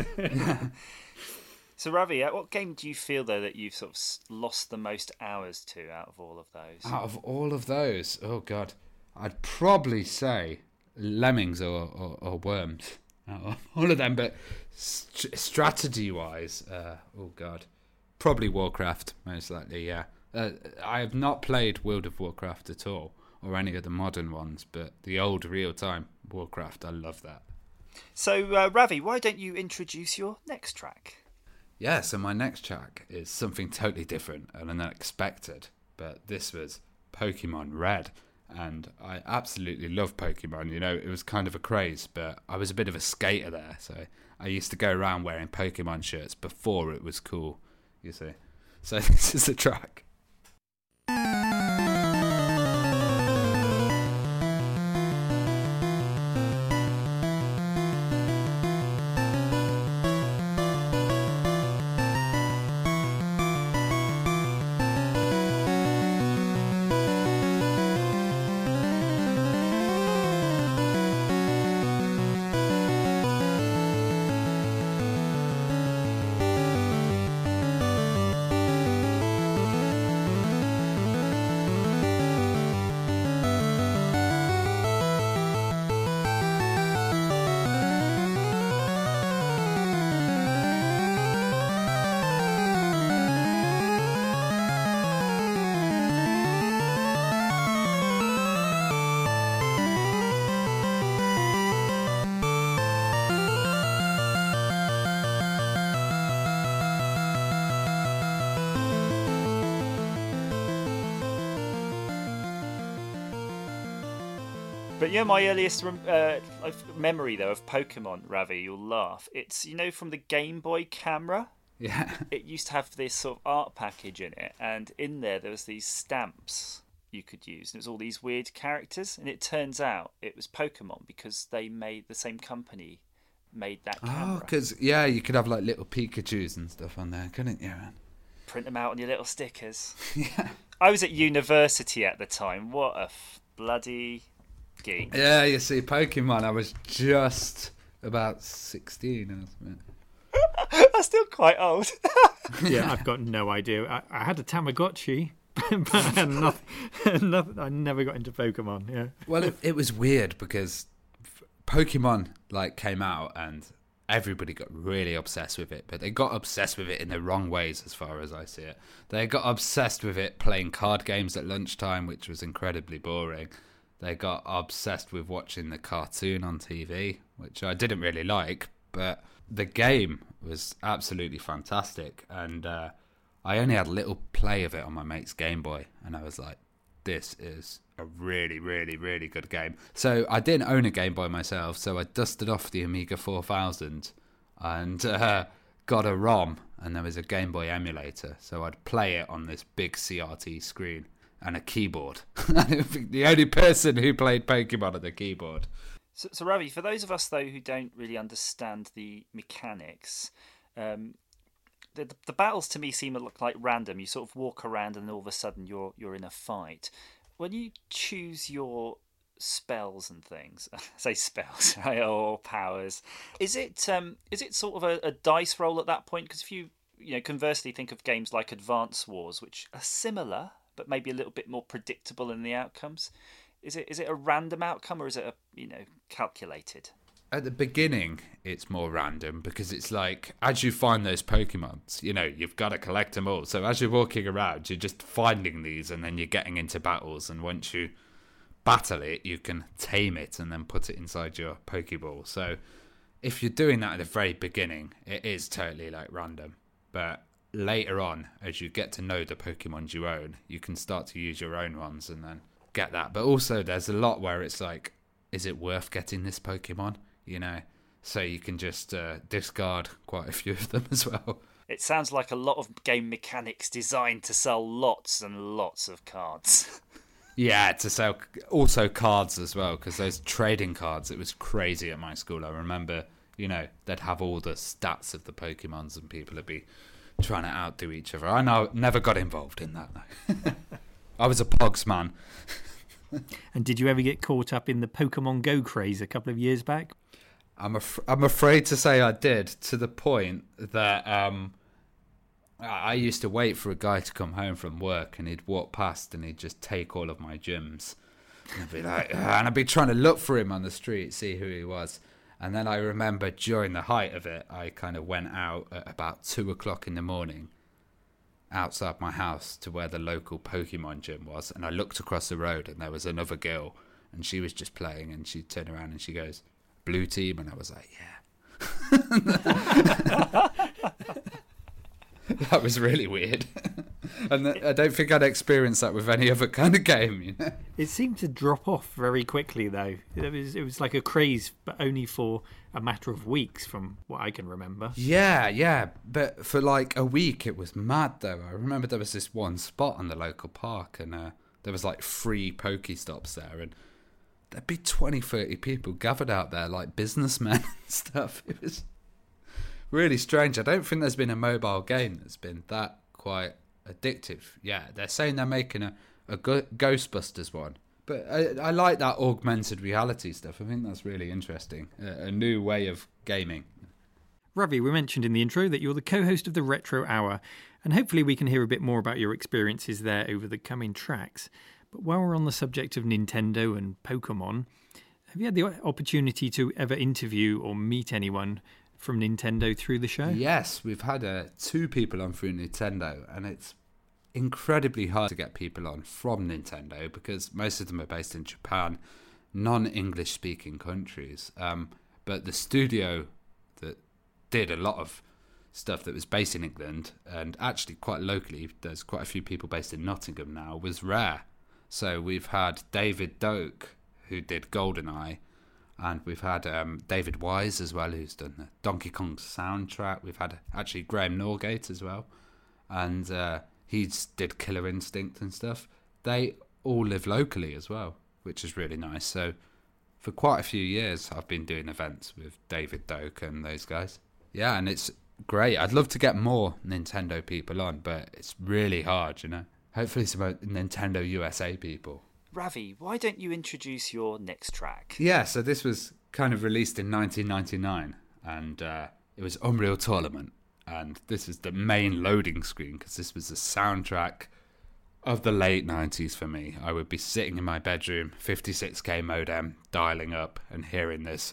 So, Ravi, at what game do you feel, though, that you've sort of s- lost the most hours to out of all of those? Out of all of those, oh God, I'd probably say Lemmings or, or, or Worms. Out of all of them, but st- strategy-wise, uh, oh God, probably Warcraft, most likely, yeah. Uh, I have not played World of Warcraft at all, or any of the modern ones, but the old real-time Warcraft, I love that. So, uh, Ravi, why don't you introduce your next track? Yeah, so my next track is something totally different and unexpected, but this was Pokemon Red, and I absolutely love Pokemon. You know, it was kind of a craze, but I was a bit of a skater there, so I used to go around wearing Pokemon shirts before it was cool, you see. So this is the track. But yeah, my earliest rem- uh, of- memory, though, of Pokemon, Ravi, you'll laugh. It's, you know, from the Game Boy camera. Yeah. It used to have this sort of art package in it, and in there there was these stamps you could use. And it was all these weird characters, and it turns out it was Pokemon because they made the same company made that camera. Oh, because, yeah, you could have like little Pikachus and stuff on there, couldn't you, man? Print them out on your little stickers. Yeah. I was at university at the time. What a f- bloody geek. Yeah, you see, Pokemon, I was just about sixteen or something. That's still quite old. Yeah, I've got no idea. I, I had a Tamagotchi, but I had nothing, nothing. I never got into Pokemon. Yeah. Well, it, it was weird because f- Pokemon like came out and everybody got really obsessed with it, but they got obsessed with it in the wrong ways as far as I see it. They got obsessed with it playing card games at lunchtime, which was incredibly boring. They got obsessed with watching the cartoon on T V, which I didn't really like, but the game was absolutely fantastic. And uh, I only had a little play of it on my mate's Game Boy, and I was like, this is a really, really, really good game. So I didn't own a Game Boy myself, so I dusted off the Amiga four thousand and uh, got a ROM, and there was a Game Boy emulator, so I'd play it on this big C R T screen and a keyboard. The only person who played Pokemon at the keyboard. So, so, Ravi, for those of us, though, who don't really understand the mechanics, um, the, the battles to me seem to look like random. You sort of walk around and all of a sudden you're you're in a fight. When you choose your spells and things, say spells or powers, is it um is it sort of a, a dice roll at that point? Because if you you know conversely think of games like Advance Wars, which are similar but maybe a little bit more predictable in the outcomes, is it is it a random outcome or is it a you know calculated? At the beginning, it's more random because it's like, as you find those Pokemons, you know, you've got to collect them all. So as you're walking around, you're just finding these and then you're getting into battles. And once you battle it, you can tame it and then put it inside your Pokeball. So if you're doing that at the very beginning, it is totally like random. But later on, as you get to know the Pokemons you own, you can start to use your own ones and then get that. But also there's a lot where it's like, is it worth getting this Pokemon? You know, so you can just uh, discard quite a few of them as well. It sounds like a lot of game mechanics designed to sell lots and lots of cards. Yeah, to sell also cards as well, because those trading cards, it was crazy at my school. I remember, you know, they'd have all the stats of the Pokemons and people would be trying to outdo each other. I know, never got involved in that, though. I was a Pogs man. And did you ever get caught up in the Pokemon Go craze a couple of years back? I'm af- I'm afraid to say I did, to the point that um, I used to wait for a guy to come home from work and he'd walk past and he'd just take all of my gems. And I'd be like, and I'd be trying to look for him on the street, see who he was. And then I remember during the height of it, I kind of went out at about two o'clock in the morning outside my house to where the local Pokemon gym was. And I looked across the road and there was another girl and she was just playing and she'd turn around and she goes, "Blue team," and I was like, yeah. That was really weird. And I don't think I'd experienced that with any other kind of game, you know. It seemed to drop off very quickly, though. It was it was like a craze, but only for a matter of weeks, from what I can remember. Yeah, yeah, but for like a week, it was mad, though. I remember there was this one spot on the local park, and uh, there was like free Pokestops there, and there'd be twenty, thirty people gathered out there, like businessmen and stuff. It was really strange. I don't think there's been a mobile game that's been that quite addictive. Yeah, they're saying they're making a, a Go- Ghostbusters one. But I, I like that augmented reality stuff. I think that's really interesting. A, a new way of gaming. Ravi, we mentioned in the intro that you're the co-host of the Retro Hour, and hopefully we can hear a bit more about your experiences there over the coming tracks. But while we're on the subject of Nintendo and Pokemon, have you had the opportunity to ever interview or meet anyone from Nintendo through the show? Yes, we've had uh, two people on through Nintendo, and it's incredibly hard to get people on from Nintendo because most of them are based in Japan, non-English speaking countries. Um, but the studio that did a lot of stuff that was based in England, and actually quite locally, there's quite a few people based in Nottingham now, was Rare. So we've had David Doak, who did GoldenEye, and we've had um, David Wise as well, who's done the Donkey Kong soundtrack. We've had actually Graham Norgate as well, and uh, he's did Killer Instinct and stuff. They all live locally as well, which is really nice. So for quite a few years, I've been doing events with David Doak and those guys. Yeah, and it's great. I'd love to get more Nintendo people on, but it's really hard, you know. Hopefully some Nintendo U S A people. Ravi, why don't you introduce your next track? Yeah, so this was kind of released in nineteen ninety-nine, and uh, it was Unreal Tournament. And this is the main loading screen, because this was the soundtrack of the late nineties for me. I would be sitting in my bedroom, fifty-six K modem, dialing up and hearing this.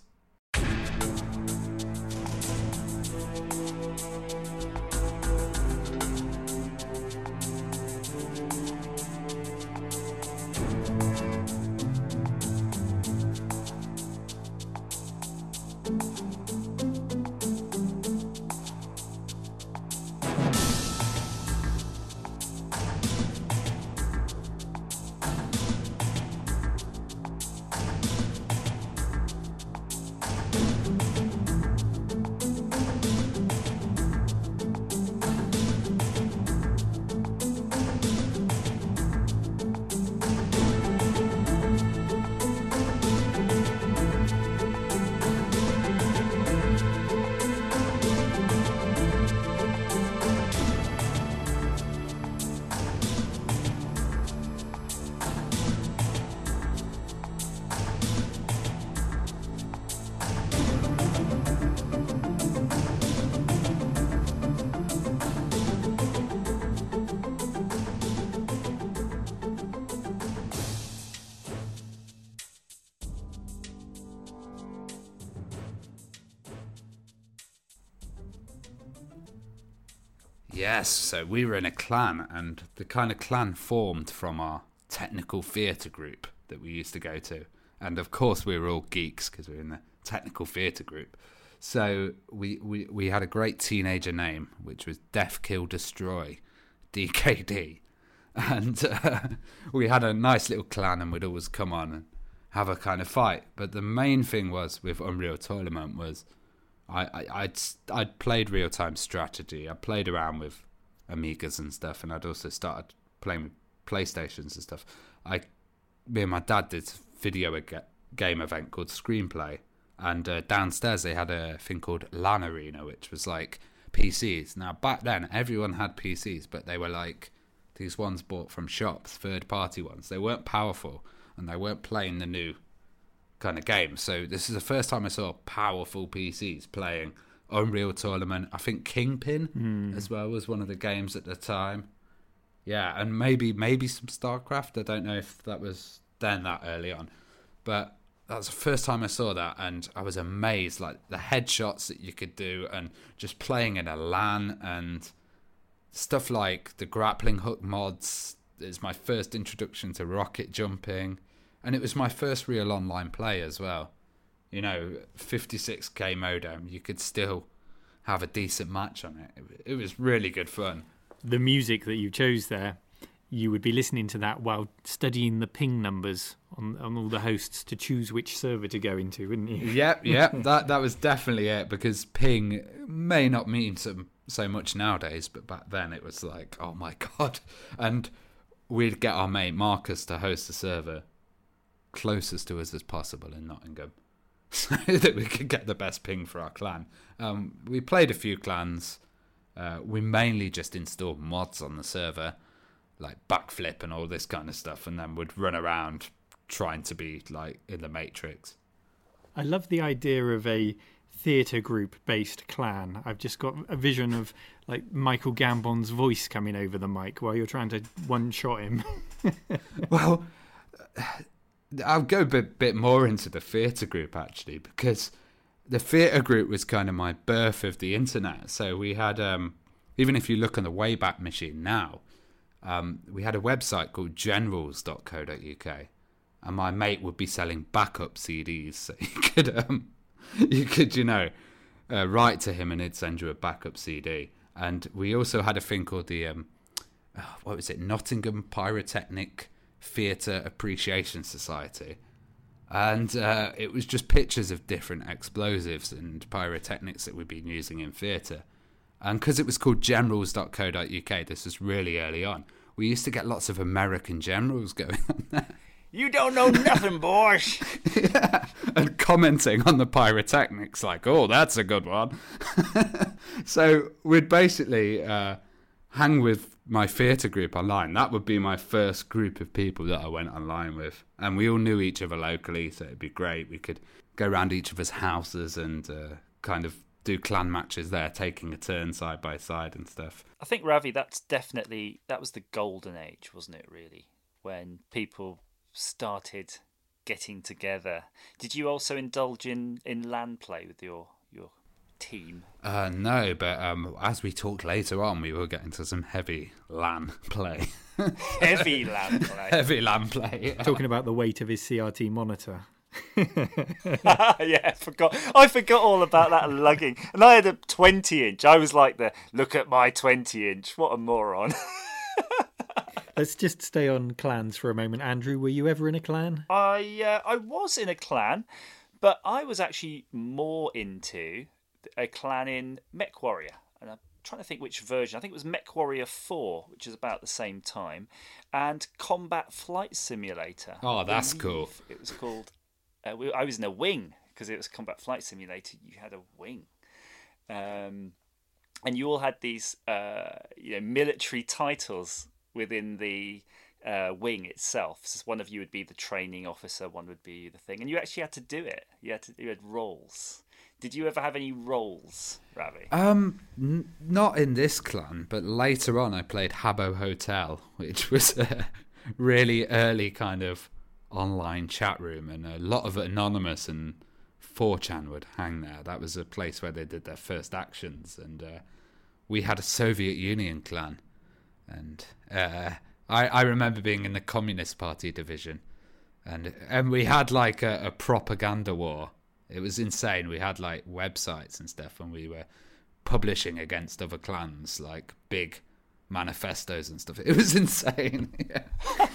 Yes, so we were in a clan, and the kind of clan formed from our technical theatre group that we used to go to. And of course we were all geeks because we were in the technical theatre group. So we, we, we had a great teenager name, which was Death Kill Destroy, D K D. And uh, we had a nice little clan, and we'd always come on and have a kind of fight. But the main thing was with Unreal Tournament was I, I, I'd I'd played real-time strategy. I played around with Amigas and stuff, and I'd also started playing with PlayStations and stuff. I, me and my dad did a video game event called Screenplay, and uh, downstairs they had a thing called LAN Arena, which was like P Cs. Now, back then, everyone had P Cs, but they were like these ones bought from shops, third-party ones. They weren't powerful, and they weren't playing the new kind of game. So this is the first time I saw powerful P Cs playing Unreal Tournament. I think Kingpin mm. as well was one of the games at the time. Yeah, and maybe maybe some StarCraft. I don't know if that was then that early on, but that was the first time I saw that, and I was amazed, like the headshots that you could do, and just playing in a LAN, and stuff like the grappling hook mods is my first introduction to rocket jumping. And it was my first real online play as well. You know, fifty-six K modem, you could still have a decent match on it. It was really good fun. The music that you chose there, you would be listening to that while studying the ping numbers on, on all the hosts to choose which server to go into, wouldn't you? Yep, yep. that that was definitely it, because ping may not mean so, so much nowadays, but back then it was like, oh my God. And we'd get our mate Marcus to host the server closest to us as possible in Nottingham, so that we could get the best ping for our clan. Um, we played a few clans. Uh, we mainly just installed mods on the server, like backflip and all this kind of stuff, and then would run around trying to be like in the Matrix. I love the idea of a theatre group based clan. I've just got a vision of like Michael Gambon's voice coming over the mic while you're trying to one shot him. Well, I'll go a bit, bit more into the theatre group, actually, because the theatre group was kind of my birth of the internet. So we had, um, even if you look on the Wayback Machine now, um, we had a website called generals dot co dot uk, and my mate would be selling backup C Ds. So you could, um, you could, you know, uh, write to him and he'd send you a backup C D. And we also had a thing called the, um, oh, what was it, Nottingham Pyrotechnic Theatre Appreciation Society, and uh, it was just pictures of different explosives and pyrotechnics that we'd been using in theatre. And because it was called generals dot co dot uk, this was really early on, we used to get lots of American generals going on there. You don't know nothing, boys. Yeah, and commenting on the pyrotechnics like, oh, that's a good one. So we'd basically uh, hang with my theatre group online. That would be my first group of people that I went online with. And we all knew each other locally, so it'd be great. We could go around each other's houses and uh, kind of do clan matches there, taking a turn side by side and stuff. I think, Ravi, that's definitely, that was the golden age, wasn't it, really? When people started getting together. Did you also indulge in, in LAN play with your, your team? Uh, no, but um, as we talk later on, we will get into some heavy LAN play. Heavy LAN play. Heavy LAN play. Talking about the weight of his C R T monitor. Yeah, I forgot. I forgot all about that lugging. And I had a twenty inch. I was like the look at my twenty inch. What a moron. Let's just stay on clans for a moment. Andrew, were you ever in a clan? I uh, I was in a clan, but I was actually more into a clan in MechWarrior. And I'm trying to think which version. I think it was MechWarrior four, which is about the same time, and Combat Flight Simulator. Oh, that's cool. It was called... Uh, we, I was in a wing, because it was Combat Flight Simulator. You had a wing. Um, and you all had these uh, you know, military titles within the uh, wing itself. So one of you would be the training officer, one would be the thing, and you actually had to do it. You had to. You had roles. Did you ever have any roles, Ravi? Um, n- not in this clan, but later on, I played Habbo Hotel, which was a really early kind of online chat room, and a lot of Anonymous and four chan would hang there. That was a place where they did their first actions, and uh, we had a Soviet Union clan. And uh, I, I remember being in the Communist Party division. And and we had like a, a propaganda war. It was insane. We had like websites and stuff, and we were publishing against other clans, like big manifestos and stuff. It was insane. Yeah.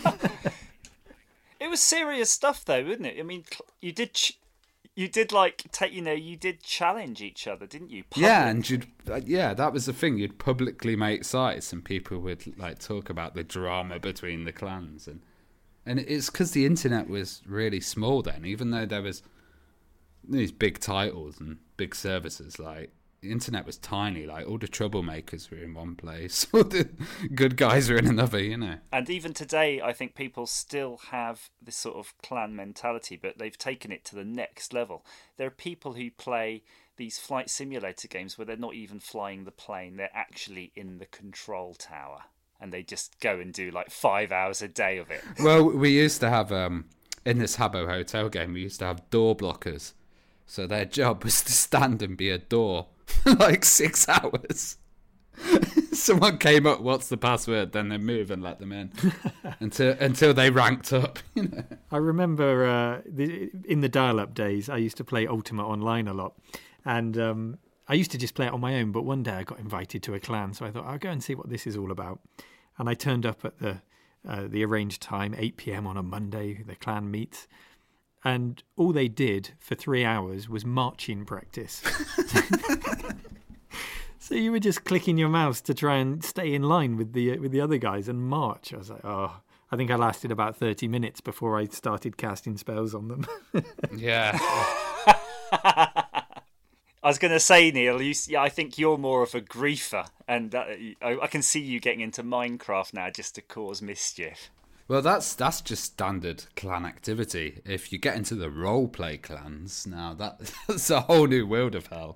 It was serious stuff, though, wasn't it? I mean, you did, ch- you did like take, you know, you did challenge each other, didn't you? Public. Yeah, and you'd, uh, yeah, that was the thing. You'd publicly make sites, and people would like talk about the drama between the clans, and and it's because the internet was really small then. Even though there was these big titles and big services, like the internet was tiny. Like all the troublemakers were in one place, all the good guys were in another, you know. And even today, I think people still have this sort of clan mentality, but they've taken it to the next level. There are people who play these flight simulator games where they're not even flying the plane; they're actually in the control tower, and they just go and do like five hours a day of it. Well, we used to have um in this Habbo Hotel game, we used to have door blockers. So their job was to stand and be a door for like six hours. Someone came up, what's the password? Then they move and let them in until until they ranked up. You know? I remember uh, the, in the dial-up days, I used to play Ultima Online a lot. And um, I used to just play it on my own. But one day I got invited to a clan. So I thought, I'll go and see what this is all about. And I turned up at the uh, the arranged time, eight p.m. on a Monday, the clan meets. And all they did for three hours was marching practice. So you were just clicking your mouse to try and stay in line with the with the other guys and march. I was like, oh, I think I lasted about thirty minutes before I started casting spells on them. Yeah. I was going to say, Neil, you, yeah, I think you're more of a griefer, and uh, I, I can see you getting into Minecraft now just to cause mischief. Well, that's that's just standard clan activity. If you get into the roleplay clans, now that, that's a whole new world of hell.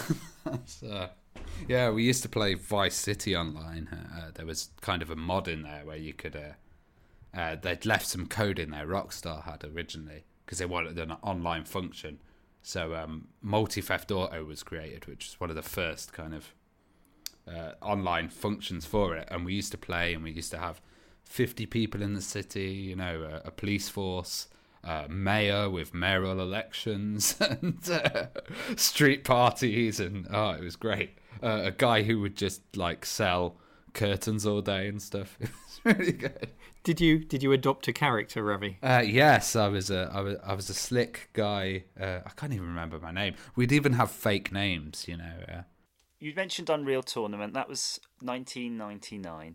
So, yeah, we used to play Vice City online. Uh, there was kind of a mod in there where you could... Uh, uh, they'd left some code in there, Rockstar had originally, because they wanted an online function. So um, Multi-Theft Auto was created, which was one of the first kind of uh, online functions for it. And we used to play, and we used to have fifty people in the city, you know, a, a police force, uh, mayor with mayoral elections, and uh, street parties, and oh, it was great. Uh, a guy who would just like sell curtains all day and stuff. It was really good. Did you did you adopt a character, Ravi? Uh, yes, I was a I was I was a slick guy. Uh, I can't even remember my name. We'd even have fake names, you know. Uh, you mentioned Unreal Tournament. That was nineteen ninety-nine.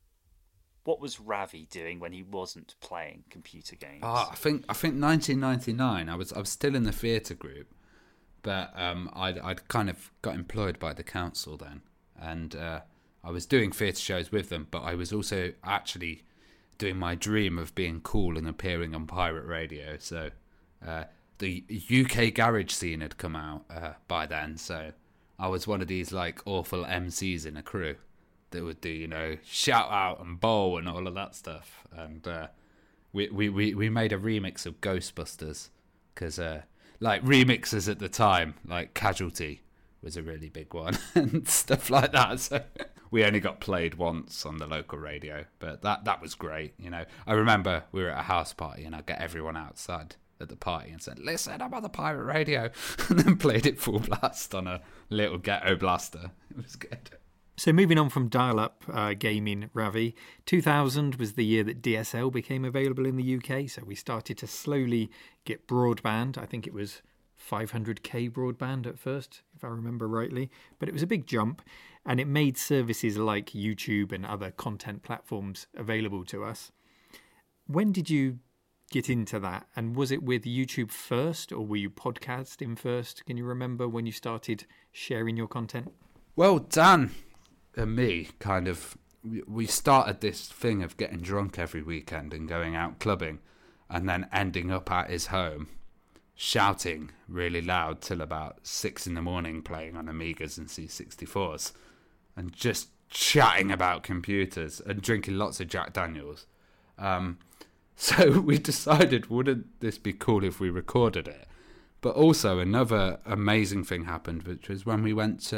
What was Ravi doing when he wasn't playing computer games? Oh, I think I think nineteen ninety-nine. I was I was still in the theatre group, but um, I'd I'd kind of got employed by the council then, and uh, I was doing theatre shows with them. But I was also actually doing my dream of being cool and appearing on pirate radio. So uh, the U K garage scene had come out uh, by then. So I was one of these like awful M Cs in a crew that would do, you know, shout out and bowl and all of that stuff. And uh, we, we, we, we made a remix of Ghostbusters because, uh, like, remixes at the time, like Casualty was a really big one and stuff like that. So we only got played once on the local radio, but that, that was great, you know. I remember we were at a house party and I'd get everyone outside at the party and said, listen, I'm on the pirate radio, and then played it full blast on a little ghetto blaster. It was good. So moving on from dial-up uh, gaming, Ravi, two thousand was the year that D S L became available in the U K, so we started to slowly get broadband. I think it was five hundred k broadband at first, if I remember rightly, but it was a big jump, and it made services like YouTube and other content platforms available to us. When did you get into that, and was it with YouTube first, or were you podcasting first? Can you remember when you started sharing your content? Well, Dan and me kind of, we started this thing of getting drunk every weekend and going out clubbing and then ending up at his home shouting really loud till about six in the morning, playing on Amigas and C sixty-fours and just chatting about computers and drinking lots of Jack Daniels. Um, so we decided, wouldn't this be cool if we recorded it? But also another amazing thing happened, which was when we went to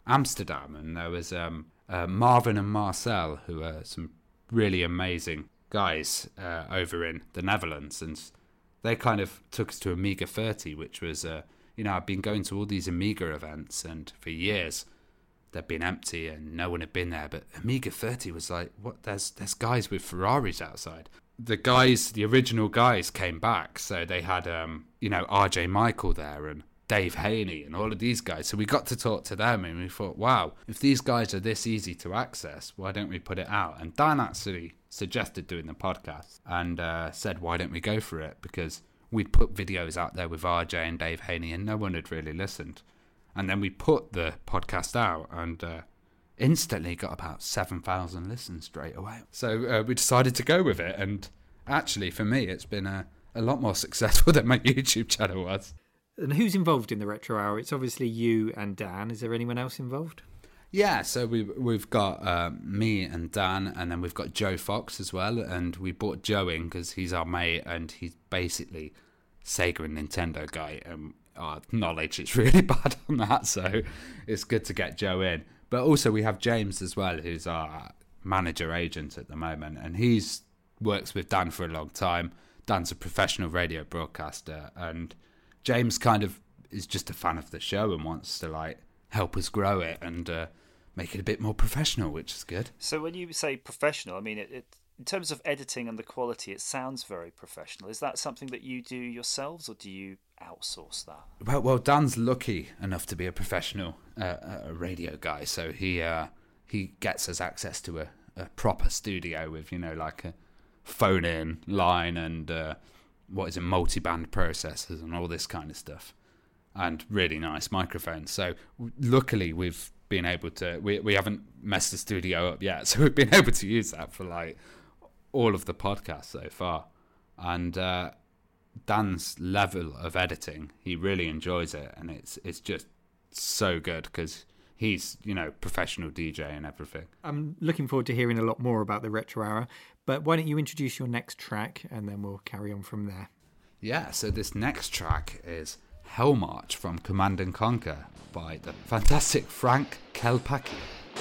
Amsterdam, and there was um, uh, Marvin and Marcel, who are some really amazing guys uh, over in the Netherlands, and they kind of took us to Amiga thirty, which was, uh, you know, I've been going to all these Amiga events, and for years they'd been empty and no one had been there. But Amiga thirty was like, what? There's there's guys with Ferraris outside. The guys, the original guys, came back, so they had, um, you know, R J Michael there and Dave Haney and all of these guys. So we got to talk to them, and we thought, wow, if these guys are this easy to access, why don't we put it out? And Dan actually suggested doing the podcast and uh, said, why don't we go for it? Because we'd put videos out there with R J and Dave Haney and no one had really listened. And then we put the podcast out and uh, instantly got about seven thousand listens straight away. So uh, we decided to go with it. And actually, for me, it's been a, a lot more successful than my YouTube channel was. And who's involved in the Retro Hour? It's obviously you and Dan. Is there anyone else involved? Yeah, so we, we've got uh, me and Dan, and then we've got Joe Fox as well. And we brought Joe in because he's our mate, and he's basically Sega and Nintendo guy. And our knowledge is really bad on that, so it's good to get Joe in. But also we have James as well, who's our manager agent at the moment, and he's works with Dan for a long time. Dan's a professional radio broadcaster, and James kind of is just a fan of the show and wants to like help us grow it and uh, make it a bit more professional, which is good. So when you say professional, I mean, it, it, in terms of editing and the quality, it sounds very professional. Is that something that you do yourselves, or do you outsource that? Well, well, Dan's lucky enough to be a professional uh, a radio guy, so he uh, he gets us access to a, a proper studio with, you know, like a phone-in line and uh, what is it, multi-band processors and all this kind of stuff, and really nice microphones. So luckily we've been able to, we we haven't messed the studio up yet, so we've been able to use that for like all of the podcasts so far. And uh, Dan's level of editing, he really enjoys it, and it's it's just so good because he's, you know, professional D J and everything. I'm looking forward to hearing a lot more about the Retro Hour, but why don't you introduce your next track and then we'll carry on from there. Yeah, so this next track is Hell March from Command and Conquer by the fantastic Frank Kelpaki.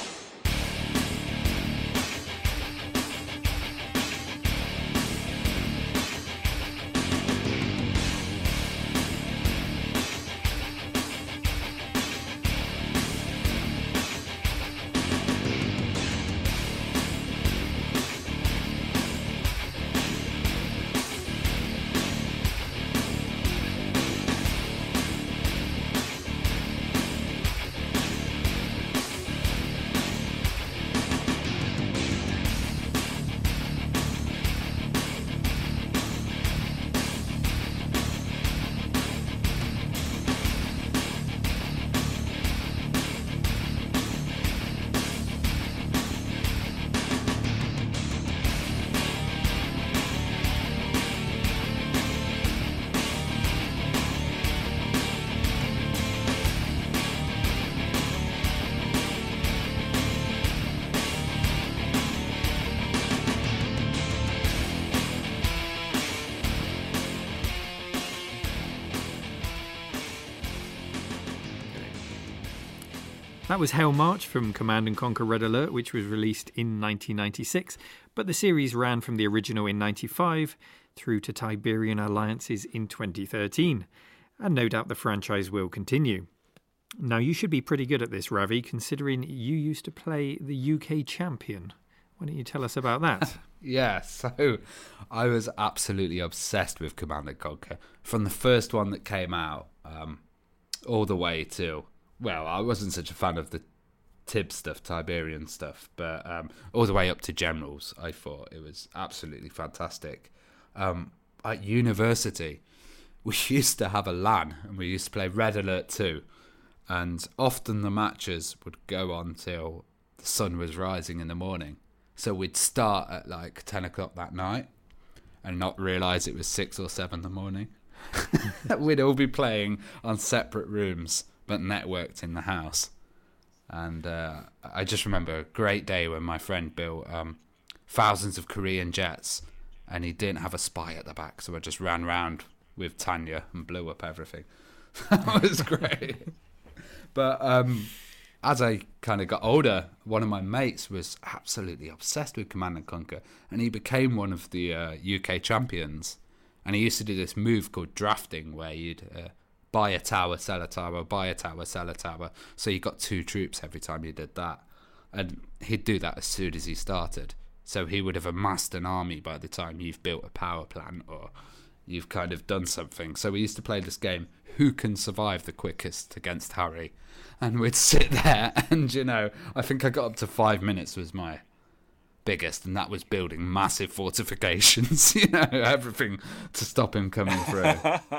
That was Hell March from Command and Conquer Red Alert, which was released in nineteen ninety-six, but the series ran from the original in ninety-five through to Tiberian Alliances in twenty thirteen, and no doubt the franchise will continue. Now, you should be pretty good at this, Ravi, considering you used to play the U K champion. Why don't you tell us about that? Yeah, so I was absolutely obsessed with Command and Conquer from the first one that came out um, all the way to... Well, I wasn't such a fan of the Tib stuff, Tiberian stuff, but um, all the way up to Generals, I thought it was absolutely fantastic. Um, at university, we used to have a LAN, and we used to play Red Alert two, and often the matches would go on till the sun was rising in the morning. So we'd start at like ten o'clock that night and not realise it was six or seven in the morning. We'd all be playing on separate rooms, but networked in the house. And uh, I just remember a great day when my friend built um, thousands of Korean jets, and he didn't have a spy at the back, so I just ran around with Tanya and blew up everything. That was great. But um, as I kind of got older, one of my mates was absolutely obsessed with Command and Conquer, and he became one of the uh, U K champions. And he used to do this move called drafting, where you'd uh, buy a tower, sell a tower, buy a tower, sell a tower. So you got two troops every time you did that. And he'd do that as soon as he started. So he would have amassed an army by the time you've built a power plant or you've kind of done something. So we used to play this game, who can survive the quickest against Harry? And we'd sit there and, you know, I think I got up to five minutes was my biggest, and that was building massive fortifications, you know, everything to stop him coming through.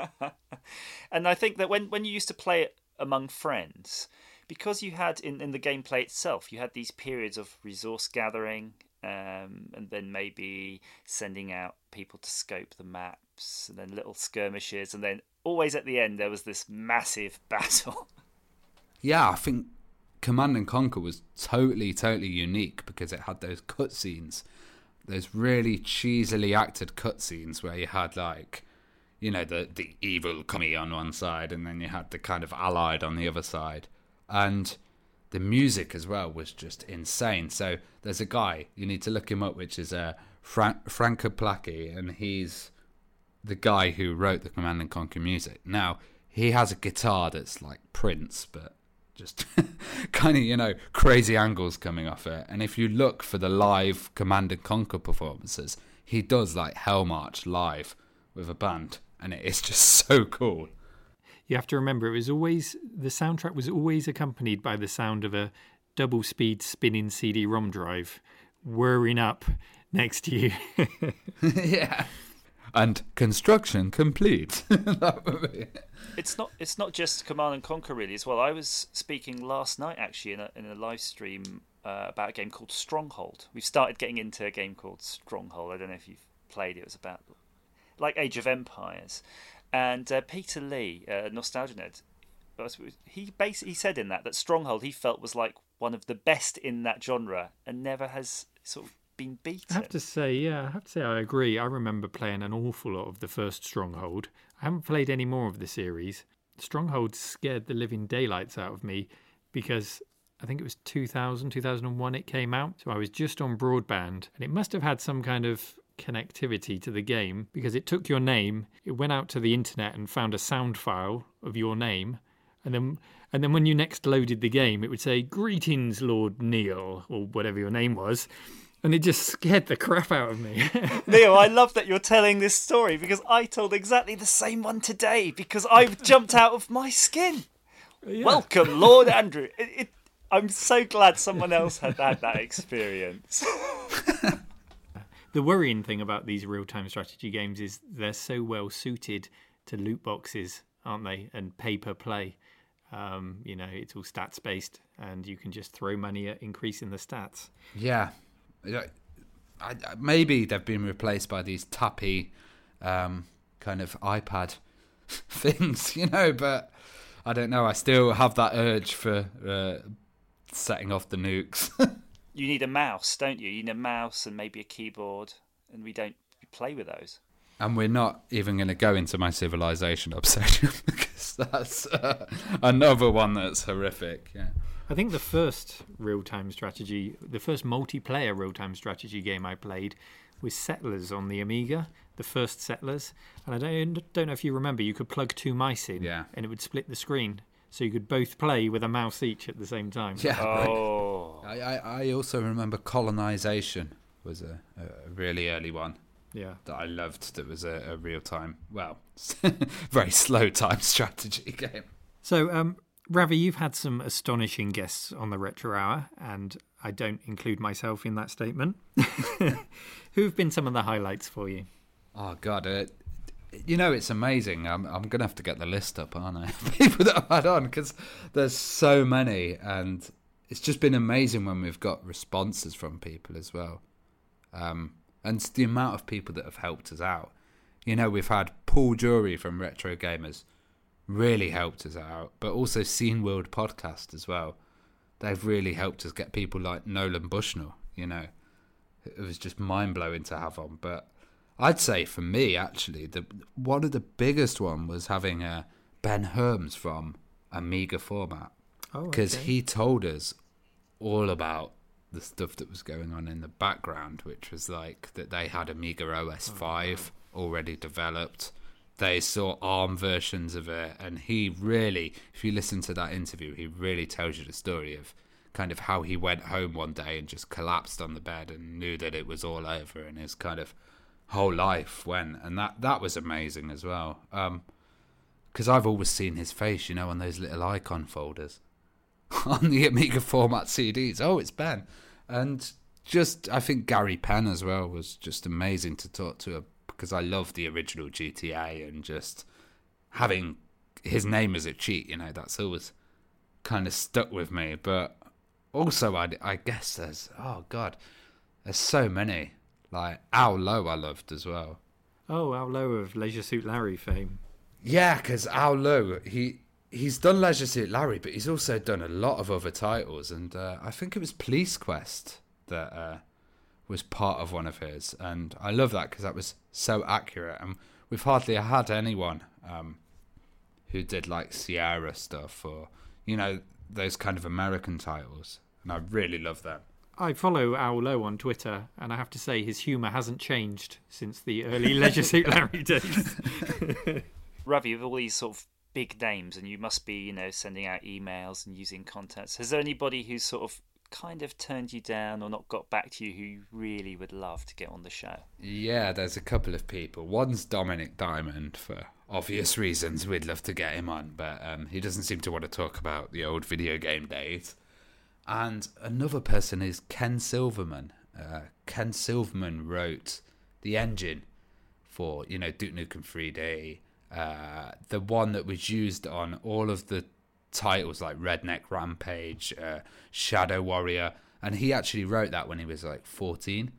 And I think that when, when you used to play it among friends, because you had in, in the gameplay itself, you had these periods of resource gathering, um, and then maybe sending out people to scope the maps, and then little skirmishes, and then always at the end there was this massive battle. Yeah, I think Command and Conquer was totally, totally unique because it had those cutscenes, those really cheesily acted cutscenes where you had, like, you know, the, the evil commie on one side and then you had the kind of allied on the other side. And the music as well was just insane. So there's a guy, you need to look him up, which is uh, Frank, Franco Placchi, and he's the guy who wrote the Command and Conquer music. Now, he has a guitar that's like Prince, but just kind of, you know, crazy angles coming off it. And if you look for the live Command and Conquer performances, he does like Hell March live with a band, and it is just so cool. You have to remember, it was always, the soundtrack was always accompanied by the sound of a double speed spinning C D ROM drive whirring up next to you. Yeah. And construction complete. That would be it. It's not. It's not just Command and Conquer really as well. I was speaking last night actually in a in a live stream uh, about a game called Stronghold. We've started getting into a game called Stronghold. I don't know if you've played it. It was about like Age of Empires, and uh, Peter Lee, uh, NostalgiaNerd, he basically said in that that Stronghold he felt was like one of the best in that genre and never has sort of been beaten. I have to say, yeah, I have to say I agree. I remember playing an awful lot of the first Stronghold. I haven't played any more of the series. Stronghold scared the living daylights out of me because I think it was two thousand, two thousand one it came out. So I was just on broadband, and it must have had some kind of connectivity to the game because it took your name, it went out to the internet and found a sound file of your name, and then and then when you next loaded the game, it would say, "Greetings, Lord Neil," or whatever your name was. And it just scared the crap out of me. Neil, I love that you're telling this story because I told exactly the same one today because I've jumped out of my skin. Yeah. Welcome, Lord Andrew. It, it, I'm so glad someone else had had that experience. The worrying thing about these real-time strategy games is they're so well suited to loot boxes, aren't they? And pay-per-play. Um, you know, it's all stats-based and you can just throw money at increasing the stats. Yeah. I, maybe they've been replaced by these tappy um, kind of iPad things, you know, but I don't know. I still have that urge for uh, setting off the nukes. You need a mouse, don't you? You need a mouse and maybe a keyboard, and we don't play with those. And we're not even going to go into my Civilization obsession because that's uh, another one that's horrific, yeah. I think the first real-time strategy, the first multiplayer real-time strategy game I played was Settlers on the Amiga, the first Settlers. And I don't, don't know if you remember, you could plug two mice in, yeah, and it would split the screen. So you could both play with a mouse each at the same time. Yeah. Oh. I, I, I also remember Colonization was a, a really early one. Yeah. That I loved. That was a, a real-time, well, very slow-time strategy game. So, um... Ravi, you've had some astonishing guests on the Retro Hour, and I don't include myself in that statement. Who've been some of the highlights for you? Oh, God. Uh, you know, it's amazing. I'm, I'm going to have to get the list up, aren't I? People that I've had on, because there's so many, and it's just been amazing when we've got responses from people as well. Um, and the amount of people that have helped us out. You know, we've had Paul Jury from Retro Gamers. Really helped us out, but also Scene World Podcast as well. They've really helped us get people like Nolan Bushnell, you know. It was just mind-blowing to have on. But I'd say for me, actually, the one of the biggest one was having uh, Ben Herms from Amiga Format. because okay. he told us all about the stuff that was going on in the background, which was like that they had Amiga O S five oh, wow. already developed. They saw ARM versions of it, and he really, if you listen to that interview, he really tells you the story of kind of how he went home one day and just collapsed on the bed and knew that it was all over, and his kind of whole life went, and that that was amazing as well. Um, because I've always seen his face, you know, on those little icon folders on the Amiga format C Ds. Oh, it's Ben. And just, I think Gary Penn as well was just amazing to talk to, because I love the original G T A, and just having his name as a cheat, you know, that's always kind of stuck with me. But also, I, I guess there's, oh God, there's so many. Like, Al Lowe I loved as well. Oh, Al Lowe of Leisure Suit Larry fame. Yeah, because Al Lowe, he... He's done Leisure Suit Larry, but he's also done a lot of other titles, and uh, I think it was Police Quest that uh, was part of one of his, and I love that because that was so accurate, and we've hardly had anyone um, who did like Sierra stuff, or, you know, those kind of American titles, and I really love them. I follow Al Lowe on Twitter, and I have to say his humour hasn't changed since the early Leisure Suit Larry days. Ravi, with all these sort of big names, and you must be, you know, sending out emails and using contacts. Has there anybody who's sort of kind of turned you down or not got back to you who you really would love to get on the show? Yeah, there's a couple of people. One's Dominic Diamond, for obvious reasons. We'd love to get him on, but um, he doesn't seem to want to talk about the old video game days. And another person is Ken Silverman. Uh, Ken Silverman wrote the engine for, you know, Duke Nukem three D, Uh, the one that was used on all of the titles like Redneck Rampage, uh, Shadow Warrior, and he actually wrote that when he was like fourteen,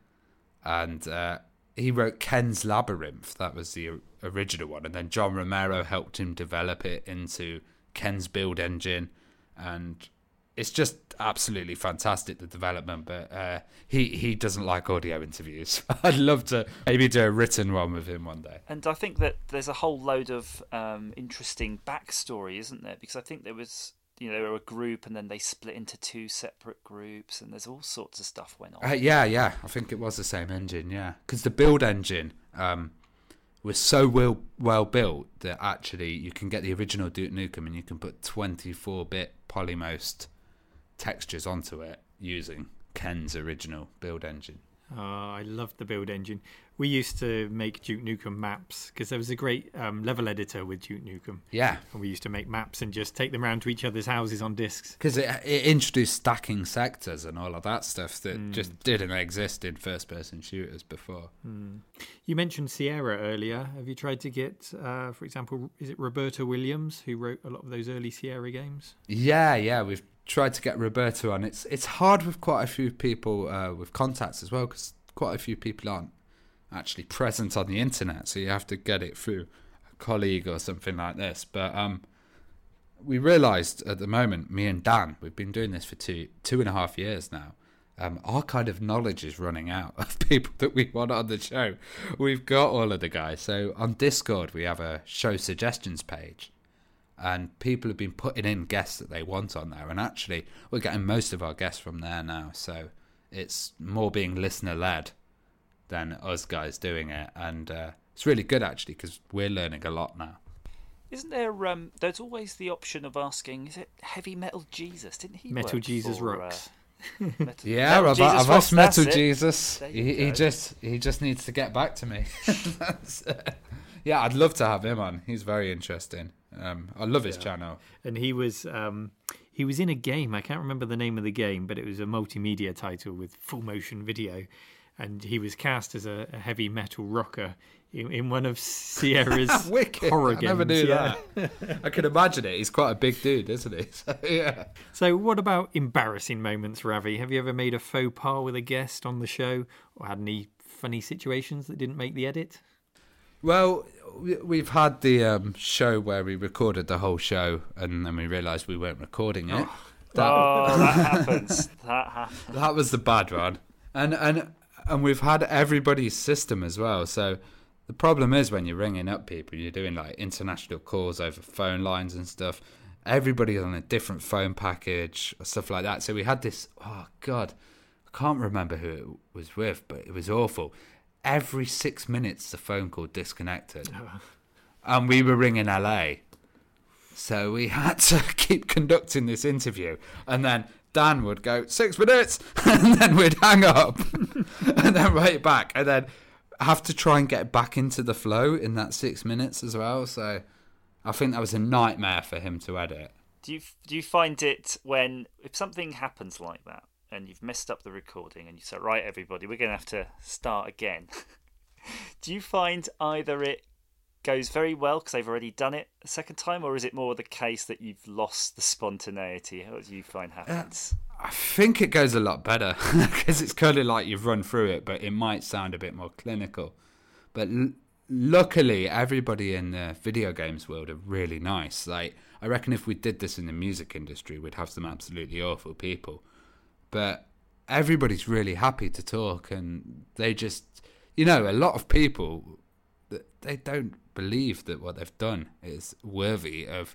and uh, he wrote Ken's Labyrinth. That was the original one, and then John Romero helped him develop it into Ken's Build Engine, and it's just absolutely fantastic, the development, but uh, he, he doesn't like audio interviews. I'd love to maybe do a written one with him one day. And I think that there's a whole load of um, interesting backstory, isn't there? Because I think there was, you know, they were a group and then they split into two separate groups, and there's all sorts of stuff went on. Uh, yeah, yeah, I think it was the same engine, yeah. Because the Build Engine um, was so well, well built that actually you can get the original Duke Nukem and you can put twenty-four bit Polymost textures onto it using Ken's original Build Engine. Oh, I loved the Build Engine. We used to make Duke Nukem maps because there was a great um, level editor with Duke Nukem. Yeah. And we used to make maps and just take them around to each other's houses on discs. Because it, it introduced stacking sectors and all of that stuff that mm. just didn't exist in first-person shooters before. Mm. You mentioned Sierra earlier. Have you tried to get, uh, for example, is it Roberta Williams, who wrote a lot of those early Sierra games? Yeah, yeah, we've tried to get Roberta on. It's it's hard with quite a few people uh, with contacts as well, because quite a few people aren't actually present on the internet, so you have to get it through a colleague or something like this. But um, we realised at the moment, me and Dan, we've been doing this for two two and a half years now. Um, our kind of knowledge is running out of people that we want on the show. We've got all of the guys. So on Discord, we have a show suggestions page. And people have been putting in guests that they want on there. And actually, we're getting most of our guests from there now. So it's more being listener-led than us guys doing it. And uh, it's really good, actually, because we're learning a lot now. Isn't there, um, there's always the option of asking, is it Heavy Metal Jesus? Didn't he Metal work Jesus for, Rocks. Uh, Metal, yeah, Metal I've, Jesus I've Rocks, asked Metal that's Jesus. He, he go. just he just needs to get back to me. That's, uh, yeah, I'd love to have him on. He's very interesting. Um, I love his yeah. channel. And he was um, he was in a game. I can't remember the name of the game, but it was a multimedia title with full motion video. And he was cast as a, a heavy metal rocker in, in one of Sierra's horror games. I never knew yeah. that. I can imagine it. He's quite a big dude, isn't he? So, yeah. So what about embarrassing moments, Ravi? Have you ever made a faux pas with a guest on the show, or had any funny situations that didn't make the edit? Well, we've had the um, show where we recorded the whole show and then we realised we weren't recording it. Oh, that, oh, that happens. That happens. That was the bad one. And and and we've had everybody's system as well. So the problem is when you're ringing up people, you're doing like international calls over phone lines and stuff. everybody on a different phone package or stuff like that. So we had this, oh God, I can't remember who it was with, but it was awful. Every six minutes, the phone call disconnected. And we were ringing L A. So we had to keep conducting this interview. And then Dan would go, six minutes, and then we'd hang up, and then right back, and then have to try and get back into the flow in that six minutes as well. So I think that was a nightmare for him to edit. Do you do you find it when, if something happens like that, and you've messed up the recording, and you say, right, everybody, we're going to have to start again, do you find either it goes very well because they've already done it a second time, or is it more the case that you've lost the spontaneity? What do you find happens? Uh, I think it goes a lot better because it's kind of like you've run through it, but it might sound a bit more clinical. But l- luckily, everybody in the video games world are really nice. Like, I reckon if we did this in the music industry, we'd have some absolutely awful people. But everybody's really happy to talk, and they just, you know, a lot of people, they don't believe that what they've done is worthy of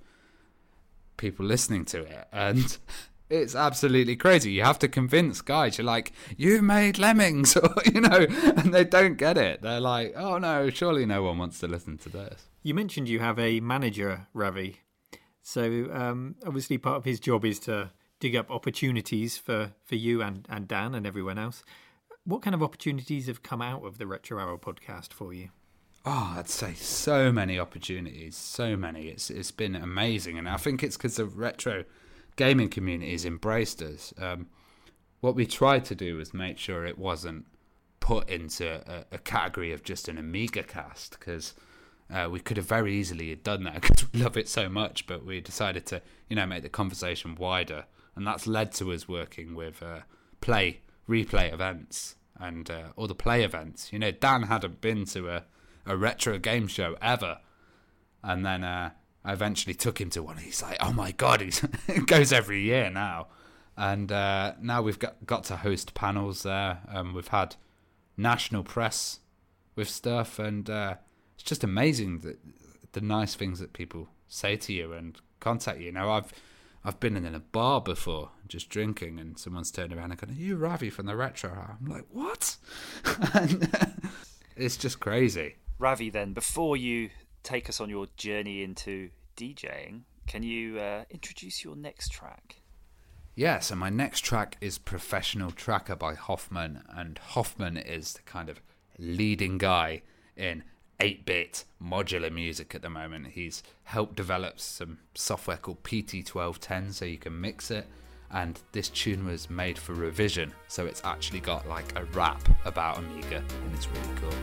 people listening to it, and it's absolutely crazy. You have to convince guys, you're like, you made Lemmings, or, you know, and they don't get it. They're like, oh no, surely no one wants to listen to this. You mentioned you have a manager, Ravi, so um, obviously part of his job is to dig up opportunities for, for you and, and Dan and everyone else. What kind of opportunities have come out of the Retro Hour podcast for you? Oh, I'd say so many opportunities, so many. It's it's been amazing, and I think it's because the retro gaming community has embraced us. Um, what we tried to do was make sure it wasn't put into a, a category of just an Amiga cast, because uh, we could have very easily done that because we love it so much, but we decided to, you know, make the conversation wider, and that's led to us working with uh, play, replay events and uh, all the play events. You know, Dan hadn't been to a a retro game show ever, and then uh, I eventually took him to one. He's like, oh my god, he's it goes every year now, and uh, now we've got got to host panels there. Um, we've had national press with stuff, and uh, it's just amazing that the nice things that people say to you and contact you. Now I've I've been in a bar before, just drinking, and someone's turned around and gone, "Are you Ravi from the Retro Hour?" I'm like, what? And, it's just crazy. Ravi, then, before you take us on your journey into DJing, can you uh, introduce your next track? Yeah, so my next track is Professional Tracker by Hoffman, and Hoffman is the kind of leading guy in eight-bit modular music at the moment. He's helped develop some software called P T twelve ten so you can mix it, and this tune was made for Revision, so it's actually got like a rap about Amiga, and it's really cool.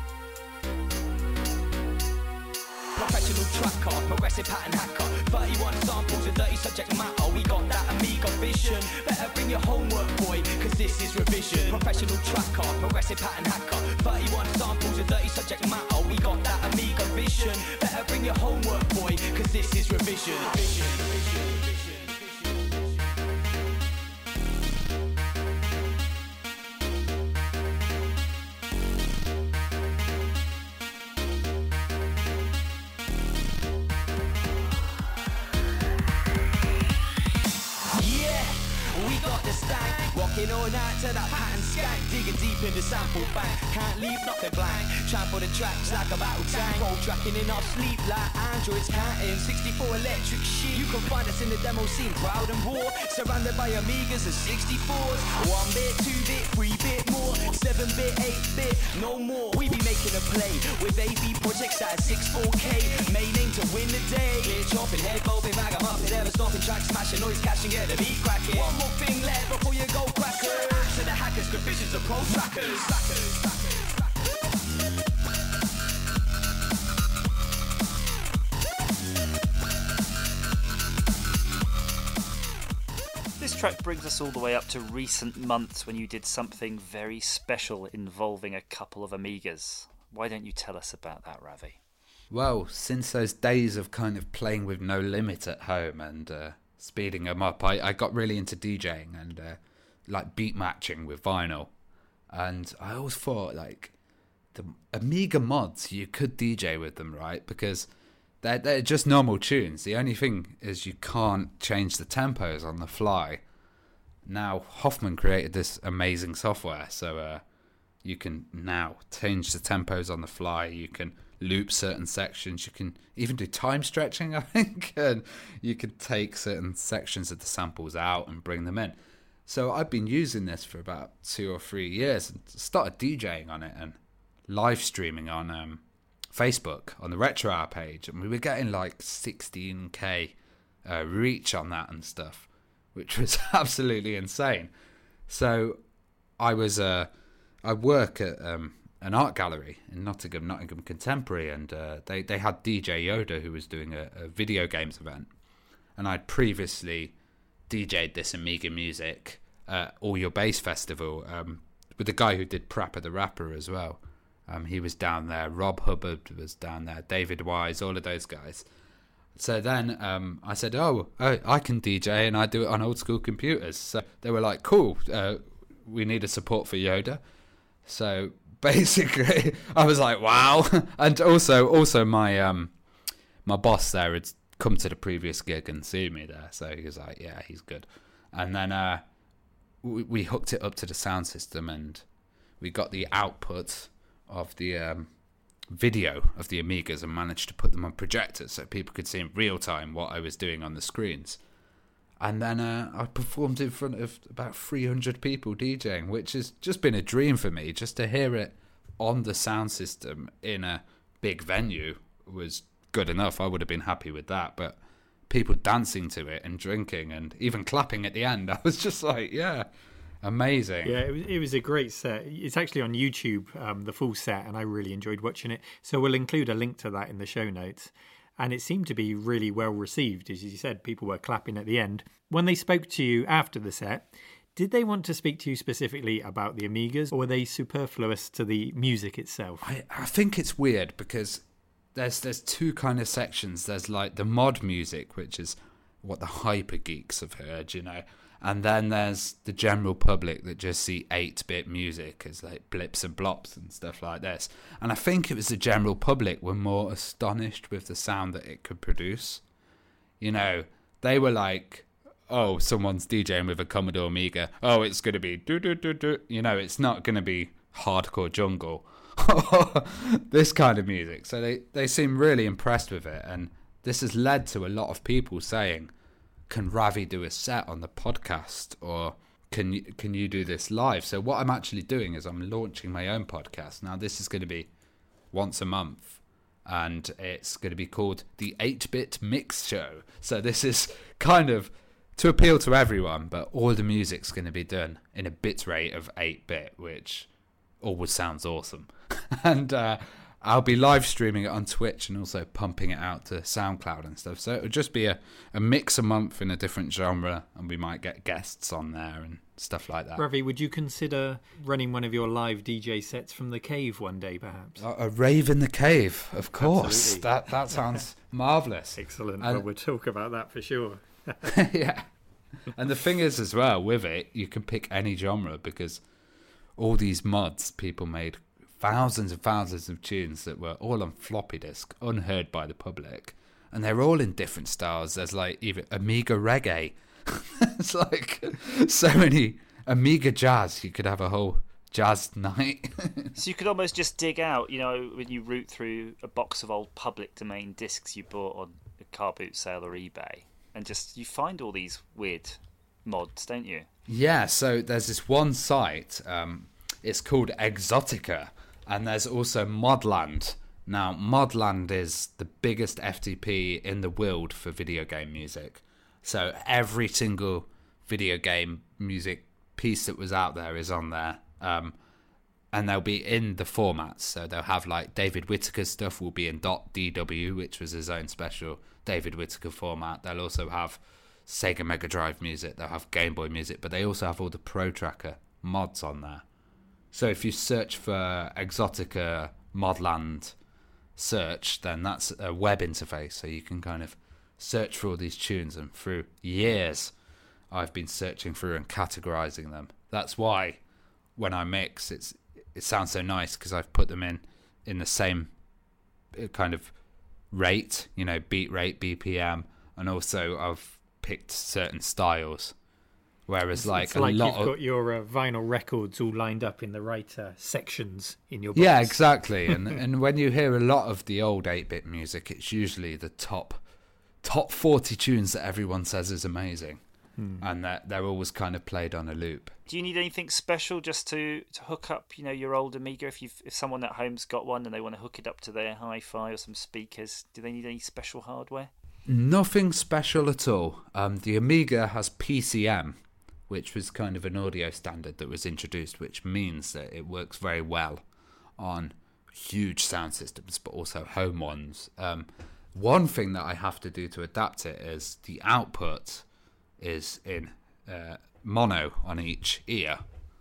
Professional tracker, progressive pattern hacker, thirty-one samples of dirty subject matter. We got that Amiga vision. Better bring your homework, boy, cause this is revision. Professional tracker, progressive pattern hacker, thirty-one samples of dirty subject matter. We got that Amiga vision. Better bring your homework, boy, cause this is revision. Revision, revision, revision. Walking all night to that pattern skank, digging deep in the sample bank. Can't leave nothing blank. Trying for the tracks like a battle tank. Roll tracking in our sleep like androids counting. sixty-four electric sheep. You can find us in the demo scene, proud and raw. Surrounded by Amigas and sixty-fours. One bit, two bit, three bit more. Seven bit, eight bit, no more. We be making a play with A V projects at sixty-four K. Main aim to win the day. Clear chopping, head bobbing, ragamuffin, never stopping, track smashing, noise catching, get the beat cracking. One more thing left before you go crackers. To the hackers, good visions of pro trackers. Trackers, trackers, trackers. This track brings us all the way up to recent months when you did something very special involving a couple of Amigas. Why don't you tell us about that, Ravi? Well, since those days of kind of playing with No Limit at home and uh, speeding them up, I, I got really into DJing and uh, like beat matching with vinyl. And I always thought, like, the Amiga mods, you could D J with them, right? Because they're, they're just normal tunes. The only thing is you can't change the tempos on the fly. Now, Hoffman created this amazing software, so uh, you can now change the tempos on the fly. You can loop certain sections. You can even do time stretching, I think. And you could take certain sections of the samples out and bring them in. So I've been using this for about two or three years and started DJing on it and live streaming on um, Facebook on the Retro Hour page. And we were getting like sixteen K uh, reach on that and stuff, which was absolutely insane. So I was, uh, I work at um, an art gallery in Nottingham, Nottingham Contemporary, and uh, they, they had D J Yoda who was doing a, a video games event. And I'd previously D J'd this Amiga music at All Your Bass Festival um, with the guy who did Prapper the Rapper as well. Um, he was down there. Rob Hubbard was down there. David Wise, all of those guys. So then um, I said, oh, I, I can D J and I do it on old school computers. So they were like, cool, uh, we need a support for Yoda. So basically I was like, wow. And also also my um, my boss there had come to the previous gig and see me there. So he was like, yeah, he's good. And then uh, we, we hooked it up to the sound system and we got the output of the um, video of the Amigas and managed to put them on projectors so people could see in real time what I was doing on the screens. And then uh, I performed in front of about three hundred people DJing, which has just been a dream for me. Just to hear it on the sound system in a big venue was good enough. I would have been happy with that. But people dancing to it and drinking and even clapping at the end, I was just like, yeah, amazing. Yeah, it was, it was a great set. It's actually on YouTube, um, the full set, and I really enjoyed watching it. So we'll include a link to that in the show notes. And it seemed to be really well received. As you said, people were clapping at the end. When they spoke to you after the set, did they want to speak to you specifically about the Amigas, or were they superfluous to the music itself? I, I think it's weird because there's there's two kind of sections. There's like the mod music, which is what the hyper geeks have heard, you know. And then there's the general public that just see eight-bit music as like blips and blops and stuff like this. And I think it was the general public were more astonished with the sound that it could produce. You know, they were like, oh, someone's DJing with a Commodore Amiga. Oh, it's going to be do-do-do-do. You know, it's not going to be hardcore jungle. This kind of music. So they, they seem really impressed with it. And this has led to a lot of people saying, can Ravi do a set on the podcast, or can you, can you do this live? So what I'm actually doing is I'm launching my own podcast. Now this is going to be once a month and it's going to be called the eight-Bit Mix Show. So this is kind of to appeal to everyone, but all the music's going to be done in a bit rate of eight-bit, which always sounds awesome. and uh, I'll be live streaming it on Twitch and also pumping it out to SoundCloud and stuff. So it would just be a, a mix a month in a different genre, and we might get guests on there and stuff like that. Ravi, would you consider running one of your live D J sets from the cave one day, perhaps? A, a rave in the cave, of course. Absolutely. That that sounds marvellous. Excellent. And, well, we'll talk about that for sure. yeah. And the thing is as well, with it, you can pick any genre because all these mods people made thousands and thousands of tunes that were all on floppy disk, unheard by the public, and they're all in different styles. There's like even Amiga reggae. It's like so many Amiga jazz. You could have a whole jazz night. So you could almost just dig out, you know, when you root through a box of old public domain discs you bought on a car boot sale or eBay, and just you find all these weird mods, don't you? Yeah. So there's this one site. Um, it's called Exotica. And there's also Modland. Now, Modland is the biggest F T P in the world for video game music. So every single video game music piece that was out there is on there. Um, and they'll be in the formats. So they'll have like David Whittaker's stuff will be in .dw, which was his own special David Whittaker format. They'll also have Sega Mega Drive music. They'll have Game Boy music. But they also have all the Pro Tracker mods on there. So if you search for Exotica Modland search, then that's a web interface. So you can kind of search for all these tunes. And through years, I've been searching through and categorizing them. That's why when I mix, it's it sounds so nice because I've put them in, in the same kind of rate, you know, beat rate, B P M, and also I've picked certain styles. Whereas, it's, like it's a like lot you've of got your uh, vinyl records all lined up in the right uh, sections in your box. yeah, exactly. and and when you hear a lot of the old eight-bit music, it's usually the top top forty tunes that everyone says is amazing, hmm. and that they're always kind of played on a loop. Do you need anything special just to, to hook up, you know, your old Amiga? If you if someone at home's got one and they want to hook it up to their hi-fi or some speakers, do they need any special hardware? Nothing special at all. Um, the Amiga has P C M, which was kind of an audio standard that was introduced, which means that it works very well on huge sound systems, but also home ones. Um, one thing that I have to do to adapt it is the output is in uh, mono on each ear.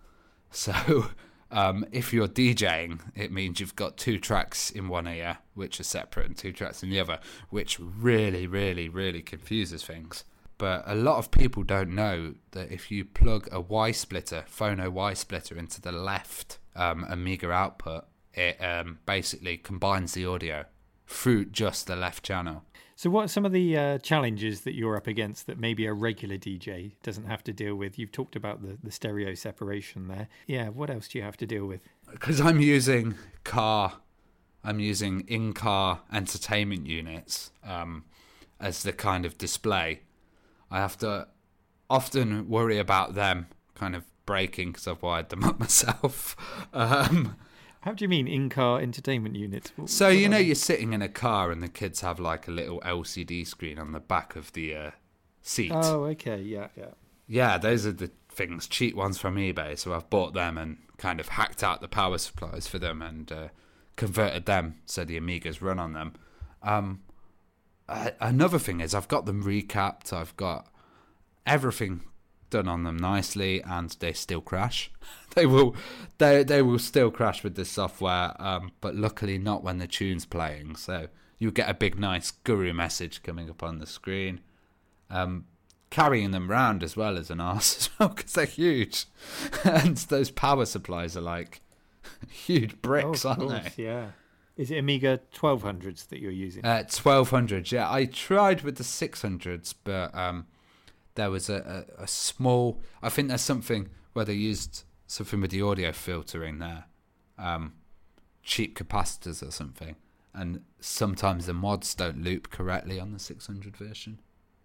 So um, if you're DJing, it means you've got two tracks in one ear, which are separate, and two tracks in the other, which really, really, really confuses things. But a lot of people don't know that if you plug a Y-splitter, phono Y-splitter, into the left um, Amiga output, it um, basically combines the audio through just the left channel. So what are some of the uh, challenges that you're up against that maybe a regular D J doesn't have to deal with? You've talked about the, the stereo separation there. Yeah, what else do you have to deal with? Because I'm using car, I'm using in-car entertainment units um, as the kind of display. I have to often worry about them kind of breaking because I've wired them up myself. Um, How do you mean in-car entertainment units? What, so, what you know, you're sitting in a car and the kids have like a little L C D screen on the back of the uh, seat. Oh, okay, yeah, yeah. Yeah, those are the things, cheap ones from eBay. So I've bought them and kind of hacked out the power supplies for them and uh, converted them so the Amigas run on them. Um Uh, another thing is I've got them recapped, I've got everything done on them nicely, and they still crash. They will they they will still crash with this software, um, but luckily not when the tune's playing. So you get a big nice guru message coming up on the screen. Um, carrying them round as well as an arse as well, because they're huge. And those power supplies are like huge bricks, oh, aren't course, they? Yeah. Is it Amiga twelve hundreds that you're using? Uh, twelve hundreds, yeah. I tried with the six hundreds, but um, there was a, a, a small... I think there's something where they used something with the audio filtering there. Um, cheap capacitors or something. And sometimes the mods don't loop correctly on the six hundred version.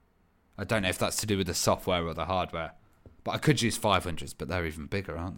I don't know if that's to do with the software or the hardware. But I could use five hundreds, but they're even bigger, aren't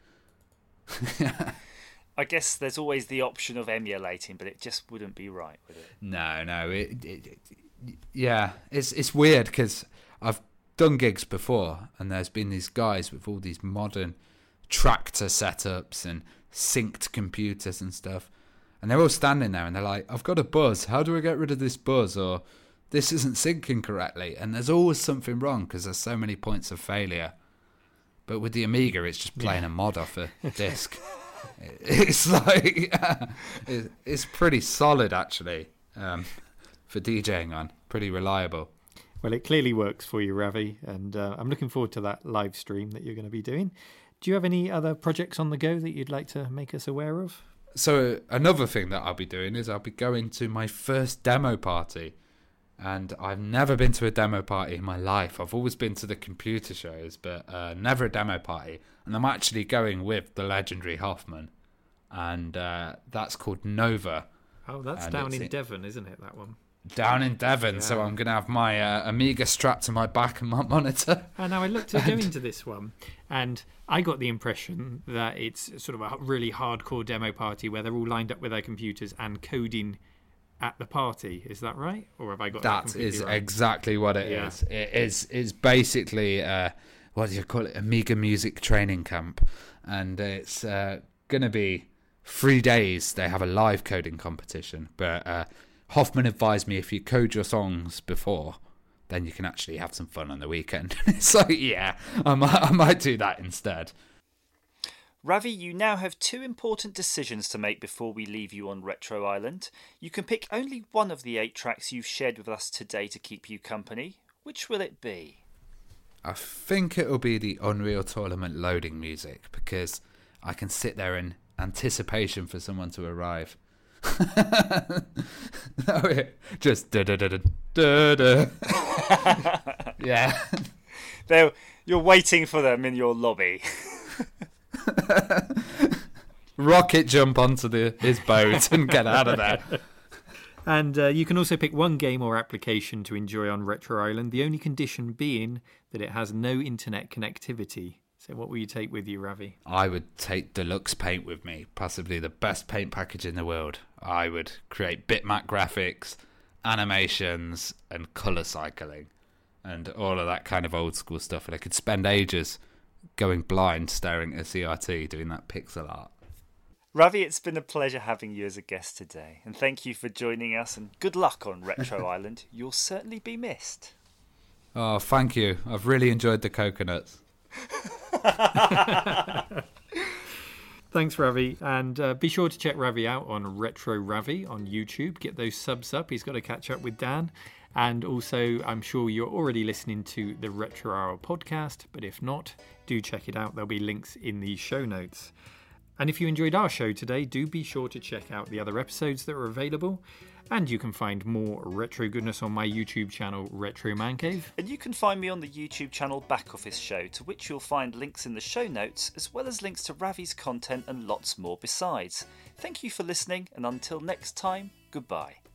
they? I guess there's always the option of emulating, but it just wouldn't be right, would it? No, no. It, it, it, yeah, it's it's weird because I've done gigs before, and there's been these guys with all these modern tractor setups and synced computers and stuff, and they're all standing there, and they're like, "I've got a buzz. How do I get rid of this buzz?" Or "This isn't syncing correctly," and there's always something wrong because there's so many points of failure. But with the Amiga, it's just playing yeah. a mod off a disc. It's like it's pretty solid actually um, for DJing on, pretty reliable. Well, it clearly works for you, Ravi, and uh, I'm looking forward to that live stream that you're going to be doing. Do you have any other projects on the go that you'd like to make us aware of? So another thing that I'll be doing is I'll be going to my first demo party, and I've never been to a demo party in my life. I've always been to the computer shows, but uh, never a demo party. And I'm actually going with the legendary Hoffman, and uh, that's called Nova. Oh, that's and down in it, Devon, isn't it, that one? Down in Devon, yeah. So I'm going to have my uh, Amiga strapped to my back and my monitor. And now I looked at going to this one, and I got the impression that it's sort of a really hardcore demo party where they're all lined up with their computers and coding at the party. Is that right? Or have I got that That is right? exactly what it yeah. is. It is it's basically... Uh, what do you call it? Amiga Music Training Camp. And it's uh, going to be three days. They have a live coding competition. But uh, Hoffman advised me if you code your songs before, then you can actually have some fun on the weekend. So, yeah, I might, I might do that instead. Ravi, you now have two important decisions to make before we leave you on Retro Island. You can pick only one of the eight tracks you've shared with us today to keep you company. Which will it be? I think it'll be the Unreal Tournament loading music, because I can sit there in anticipation for someone to arrive. Oh, yeah. Just da da da da da da. Yeah. They're, you're waiting for them in your lobby. Rocket jump onto the his boat and get out of there. And uh, you can also pick one game or application to enjoy on Retro Island, the only condition being that it has no internet connectivity. So what will you take with you, Ravi? I would take Deluxe Paint with me, possibly the best paint package in the world. I would create bitmap graphics, animations, and colour cycling, and all of that kind of old school stuff. And I could spend ages going blind staring at a C R T doing that pixel art. Ravi, it's been a pleasure having you as a guest today, and thank you for joining us, and good luck on Retro Island. You'll certainly be missed. Oh, thank you. I've really enjoyed the coconuts. Thanks, Ravi, and uh, be sure to check Ravi out on Retro Ravi on YouTube. Get those subs up. He's got to catch up with Dan. And also, I'm sure you're already listening to the Retro Hour podcast, but if not, do check it out. There'll be links in the show notes. And if you enjoyed our show today, do be sure to check out the other episodes that are available. And you can find more retro goodness on my YouTube channel, Retro Man Cave. And you can find me on the YouTube channel Back Office Show, to which you'll find links in the show notes, as well as links to Ravi's content and lots more besides. Thank you for listening, and until next time, goodbye.